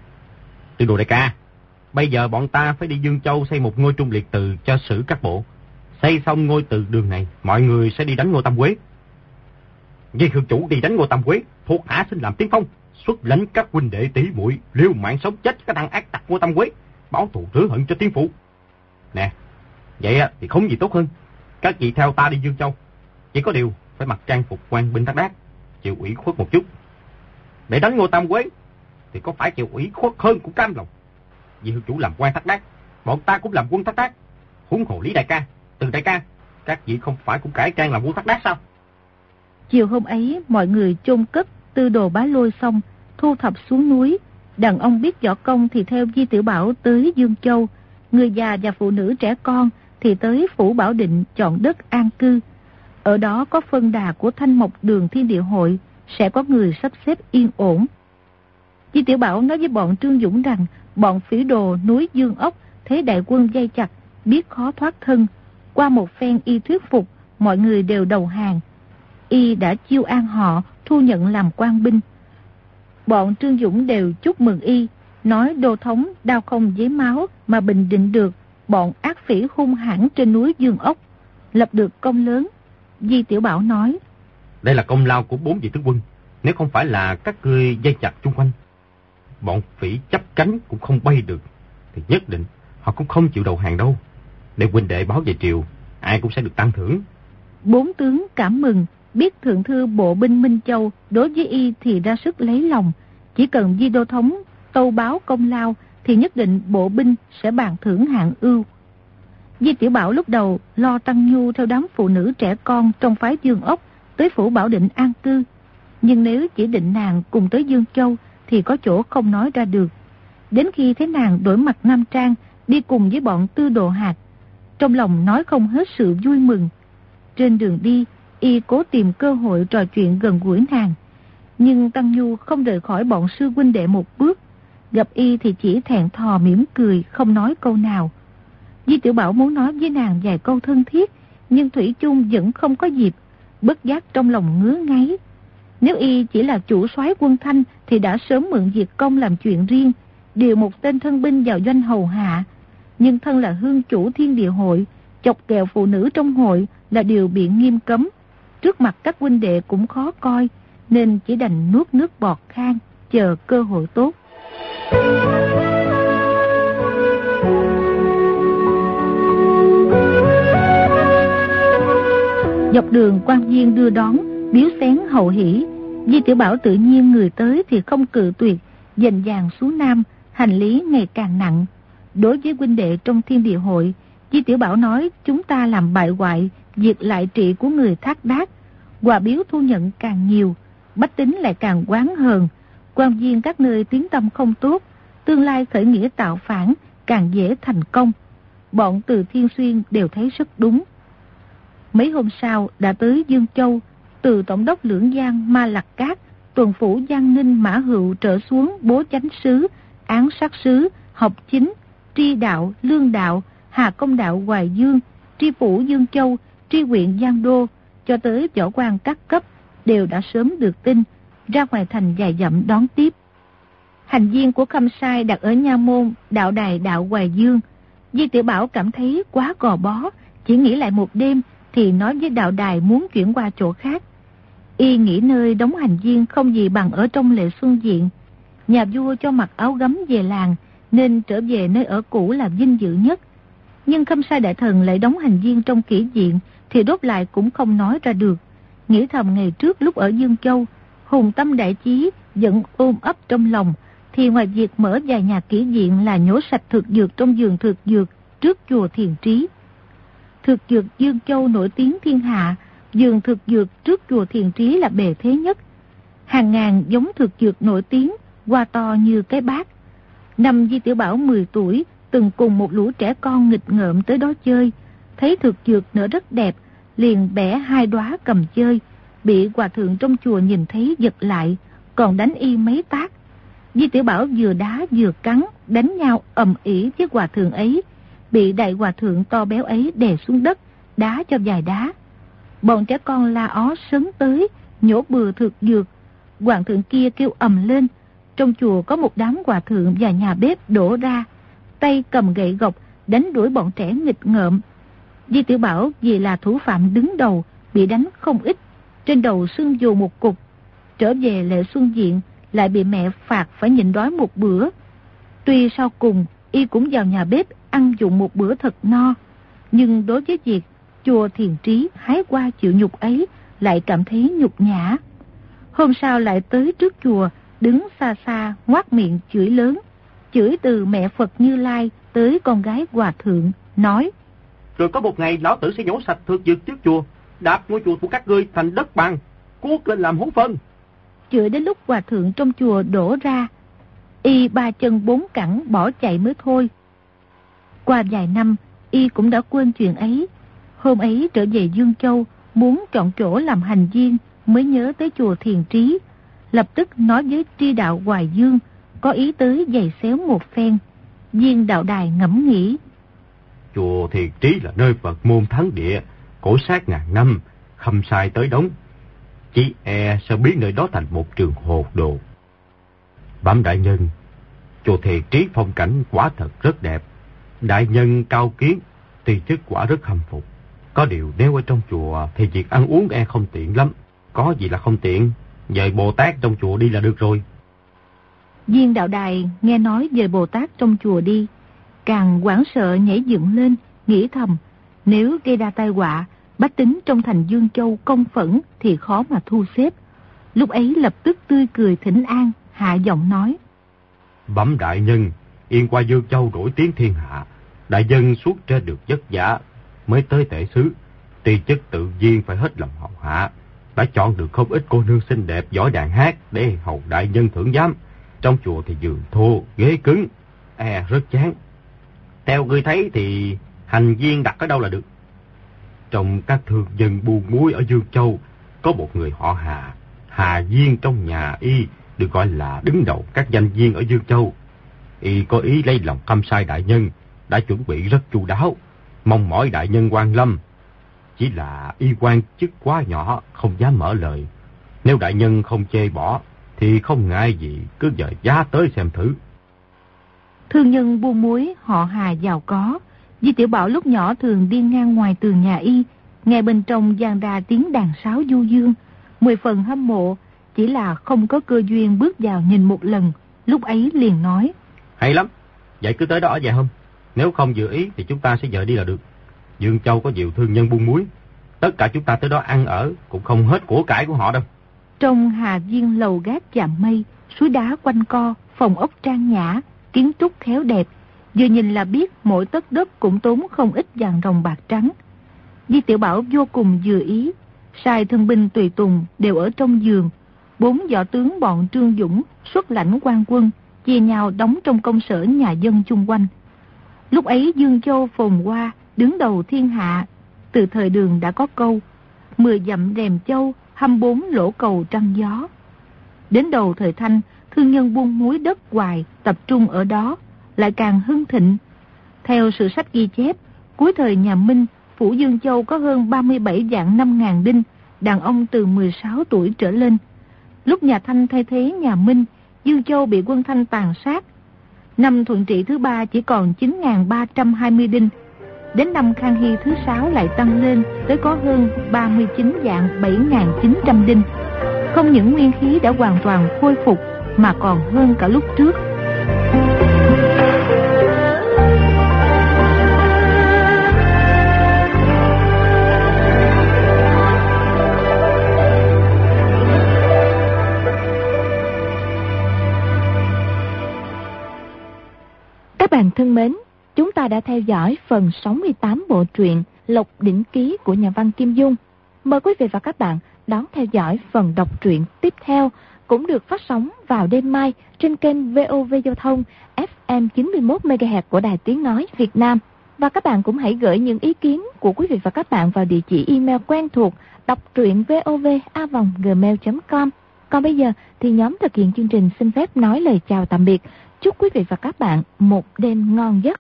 Tư Đồ đại ca, bây giờ bọn ta phải đi Dương Châu xây một ngôi trung liệt từ cho Sử các bộ. Xây xong ngôi từ đường này, mọi người sẽ đi đánh Ngô Tam Quế. Vì hương chủ đi đánh Ngô Tam Quế, thuộc hạ xin làm tiên phong, xuất lãnh các huynh đệ tỷ muội liều mạng sống chết cái thằng ác tặc Ngô Tam Quế, báo thù rửa hận cho tiên phụ. Nè, vậy thì không gì tốt hơn. Các vị theo ta đi Dương Châu, chỉ có điều phải mặc trang phục quan binh thác đác, chịu ủy khuất một chút. Để đánh Ngô Tam Quế thì có phải chịu ủy khuất hơn cũng cam lòng. Vì hương chủ làm quan thác đác, bọn ta cũng làm quân thác đác. Huống hồ Lý đại ca, Từ đại ca, các vị không phải cũng cải trang làm quân thác đác sao? Chiều hôm ấy, mọi người chôn cất Tư Đồ Bá Lôi xong, thu thập xuống núi. Đàn ông biết võ công thì theo Di Tiểu Bảo tới Dương Châu, người già và phụ nữ trẻ con thì tới Phủ Bảo Định chọn đất an cư. Ở đó có phân đà của Thanh Mộc Đường Thiên Địa Hội, sẽ có người sắp xếp yên ổn. Di Tiểu Bảo nói với bọn Trương Dũng rằng bọn phỉ đồ núi Dương Ốc thấy đại quân dây chặt, biết khó thoát thân. Qua một phen y thuyết phục, mọi người đều đầu hàng. Y đã chiêu an họ, thu nhận làm quan binh. Bọn Trương Dũng đều chúc mừng y, nói đô thống đao không giấy máu mà bình định được bọn ác phỉ hung hãn trên núi Dương Ốc, lập được công lớn. Di Tiểu Bảo nói: Đây là công lao của bốn vị tướng quân, nếu không phải là các ngươi dây chặt chung quanh, bọn phỉ chấp cánh cũng không bay được, thì nhất định họ cũng không chịu đầu hàng đâu. Để huynh đệ báo về triều, ai cũng sẽ được tăng thưởng. Bốn tướng cảm mừng, biết thượng thư bộ binh Minh Châu đối với y thì ra sức lấy lòng. Chỉ cần Di đô thống tâu báo công lao thì nhất định bộ binh sẽ bàn thưởng hạng ưu. Di Tiểu Bảo lúc đầu lo Tăng Nhu theo đám phụ nữ trẻ con trong phái Dương Ốc tới Phủ Bảo Định an cư, nhưng nếu chỉ định nàng cùng tới Dương Châu thì có chỗ không nói ra được. Đến khi thấy nàng đổi mặt nam trang đi cùng với bọn Tư Đồ Hạt, trong lòng nói không hết sự vui mừng. Trên đường đi, y cố tìm cơ hội trò chuyện gần gũi nàng, nhưng Tăng Nhu không rời khỏi bọn sư huynh đệ một bước. Gặp y thì chỉ thẹn thò mỉm cười, không nói câu nào. Di Tiểu Bảo muốn nói với nàng vài câu thân thiết, nhưng thủy chung vẫn không có dịp, bất giác trong lòng ngứa ngáy. Nếu y chỉ là chủ soái quân Thanh thì đã sớm mượn việc công làm chuyện riêng, điều một tên thân binh vào doanh hầu hạ. Nhưng thân là hương chủ Thiên Địa hội, chọc ghẹo phụ nữ trong hội là điều bị nghiêm cấm. Trước mặt các huynh đệ cũng khó coi, nên chỉ đành nuốt nước bọt khan, chờ cơ hội tốt. Dọc đường quan viên đưa đón, biếu xén hậu hỷ. Di Tiểu Bảo tự nhiên người tới thì không cự tuyệt, dành dàng xuống Nam, hành lý ngày càng nặng. Đối với huynh đệ trong Thiên Địa hội, Di Tiểu Bảo nói chúng ta làm bại hoại, diệt lại trị của người Thác Đác. Quà biếu thu nhận càng nhiều, bách tính lại càng oán hờn. Quan viên các nơi tiếng tâm không tốt, tương lai khởi nghĩa tạo phản càng dễ thành công. Bọn Từ Thiên Xuyên đều thấy rất đúng. Mấy hôm sau đã tới Dương Châu, từ tổng đốc Lưỡng Giang Ma Lạc Cát, tuần phủ Giang Ninh Mã Hựu trở xuống bố chánh sứ, án sát sứ, học chính, tri đạo, lương đạo, hà công đạo Hoài Dương, tri phủ Dương Châu, tri huyện Giang Đô, cho tới võ quan các cấp đều đã sớm được tin, ra ngoài thành dài dặm đón tiếp. Hành viên của Khâm Sai đặt ở nha môn đạo đài đạo Hoài Dương. Di Tiểu Bảo cảm thấy quá gò bó, chỉ nghỉ lại một đêm thì nói với đạo đài muốn chuyển qua chỗ khác. Y nghỉ nơi đóng hành viên không gì bằng ở trong Lệ Xuân Viện. Nhà vua cho mặc áo gấm về làng, nên trở về nơi ở cũ là vinh dự nhất. Nhưng Khâm Sai đại thần lại đóng hành viên trong kỷ viện thì đốt lại cũng không nói ra được. Nghĩ thầm ngày trước lúc ở Dương Châu, hùng tâm đại chí vẫn ôm ấp trong lòng, thì ngoài việc mở vài nhà kỷ viện là nhổ sạch thực dược trong vườn thực dược trước chùa Thiền Trí. Thực dược Dương Châu nổi tiếng thiên hạ, vườn thực dược trước chùa Thiền Trí là bề thế nhất. Hàng ngàn giống thực dược nổi tiếng, hoa to như cái bát. Năm Di Tiểu Bảo mười tuổi, từng cùng một lũ trẻ con nghịch ngợm tới đó chơi, thấy thực dược nở rất đẹp, liền bẻ hai đóa cầm chơi, bị hòa thượng trong chùa nhìn thấy giật lại, còn đánh y mấy tát. Di Tiểu Bảo vừa đá vừa cắn, đánh nhau ầm ĩ với hòa thượng ấy, bị đại hòa thượng to béo ấy đè xuống đất, đá cho vài đá. Bọn trẻ con la ó sấn tới, nhổ bừa thực dược. Hoàng thượng kia kêu ầm lên. Trong chùa có một đám hòa thượng và nhà bếp đổ ra, tay cầm gậy gộc đánh đuổi bọn trẻ nghịch ngợm. Di Tiểu Bảo vì là thủ phạm đứng đầu, bị đánh không ít, trên đầu sưng dù một cục. Trở về Lệ Xuân Viện lại bị mẹ phạt phải nhịn đói một bữa. Tuy sau cùng y cũng vào nhà bếp ăn dụng một bữa thật no, nhưng đối với việc chùa Thiền Trí hái qua chịu nhục ấy lại cảm thấy nhục nhã. Hôm sau lại tới trước chùa, đứng xa xa ngoác miệng chửi lớn, chửi từ mẹ Phật Như Lai tới con gái hòa thượng, nói: Rồi có một ngày lão tử sẽ nhổ sạch thực dược trước chùa, đạp ngôi chùa của các ngươi thành đất bằng, cuốc lên làm hố phân. Chửi đến lúc hòa thượng trong chùa đổ ra, y ba chân bốn cẳng bỏ chạy mới thôi. Qua vài năm, y cũng đã quên chuyện ấy. Hôm ấy trở về Dương Châu, muốn chọn chỗ làm hành viên, mới nhớ tới chùa Thiền Trí, lập tức nói với tri đạo Hoài Dương, có ý tới giày xéo một phen. Viên đạo đài ngẫm nghĩ: Chùa Thiền Trí là nơi Phật môn thắng địa, cổ sát ngàn năm, Khâm Sai tới đóng, chỉ e sẽ biến nơi đó thành một trường hồ đồ. Bẩm đại nhân, chùa Thiền Trí phong cảnh quả thật rất đẹp, đại nhân cao kiến, tri thức quả rất khâm phục. Có điều nếu ở trong chùa thì việc ăn uống e không tiện lắm. Có gì là không tiện, dời Bồ Tát trong chùa đi là được rồi. Viên đạo đài nghe nói dời Bồ Tát trong chùa đi, càng hoảng sợ nhảy dựng lên, nghĩ thầm: nếu gây ra tai họa, bách tính trong thành Dương Châu công phẫn thì khó mà thu xếp. Lúc ấy lập tức tươi cười thỉnh an, hạ giọng nói: Bẩm đại nhân, Yên qua Dương Châu nổi tiếng thiên hạ, đại nhân suốt trên được vất vả mới tới tể xứ, tuy chất tự nhiên phải hết lòng hầu hạ, đã chọn được không ít cô nương xinh đẹp giỏi đàn hát để hầu đại nhân thưởng giám. Trong chùa thì giường thô, ghế cứng, e rất chán. Theo ngươi thấy thì hành viên đặt ở đâu là được? Trong các thương dân buôn muối ở Dương Châu có một người họ Hà, Hà Viên trong nhà y được gọi là đứng đầu các danh viên ở Dương Châu. Y có ý lấy lòng Khâm Sai đại nhân, đã chuẩn bị rất chu đáo, mong mỏi đại nhân quan lâm. Chỉ là y quan chức quá nhỏ, không dám mở lời. Nếu đại nhân không chê bỏ, thì không ngại gì cứ dời giá tới xem thử. Thương nhân buôn muối họ Hà giàu có. Di Tiểu Bảo lúc nhỏ thường đi ngang ngoài tường nhà y, nghe bên trong vang ra tiếng đàn sáo du dương, mười phần hâm mộ, chỉ là không có cơ duyên bước vào nhìn một lần. Lúc ấy liền nói: Hay lắm, vậy cứ tới đó ở vài hôm. Nếu không dự ý thì chúng ta sẽ dời đi là được. Dương Châu có nhiều thương nhân buôn muối, tất cả chúng ta tới đó ăn ở cũng không hết của cải của họ đâu. Trong Hà Viên lầu gác chạm mây, suối đá quanh co, phòng ốc trang nhã, kiến trúc khéo đẹp, vừa nhìn là biết mỗi tấc đất cũng tốn không ít vàng ròng bạc trắng. Di Tiểu Bảo vô cùng vừa ý, sai thân binh tùy tùng đều ở trong giường. Bốn võ tướng bọn Trương Dũng xuất lãnh quan quân, chia nhau đóng trong công sở nhà dân chung quanh. Lúc ấy Dương Châu phồn hoa, đứng đầu thiên hạ. Từ thời Đường đã có câu: mười dặm rèm châu, hăm bốn lỗ cầu trăng gió. Đến đầu thời Thanh, thương nhân buôn muối đất hoài tập trung ở đó, lại càng hưng thịnh. Theo sử sách ghi chép, cuối thời nhà Minh, phủ Dương Châu có hơn ba mươi bảy vạn năm ngàn đinh, đàn ông từ mười sáu tuổi trở lên. Lúc nhà Thanh thay thế nhà Minh, Dương Châu bị quân Thanh tàn sát. Năm Thuận Trị thứ ba chỉ còn chín nghìn ba trăm hai mươi đinh. Đến năm Khang Hy thứ sáu lại tăng lên tới có hơn ba mươi chín vạn bảy nghìn chín trăm đinh. Không những nguyên khí đã hoàn toàn khôi phục mà còn hơn cả lúc trước. Các bạn thân mến, chúng ta đã theo dõi phần sáu mươi tám bộ truyện Lộc Đỉnh Ký của nhà văn Kim Dung. Mời quý vị và các bạn đón theo dõi phần đọc truyện tiếp theo, cũng được phát sóng vào đêm mai trên kênh vê o vê Giao thông ép em chín mươi mốt mê ga héc của Đài Tiếng Nói Việt Nam. Và các bạn cũng hãy gửi những ý kiến của quý vị và các bạn vào địa chỉ email quen thuộc đọc truyện vov a vòng gmail chấm com. Còn bây giờ thì nhóm thực hiện chương trình xin phép nói lời chào tạm biệt. Chúc quý vị và các bạn một đêm ngon giấc.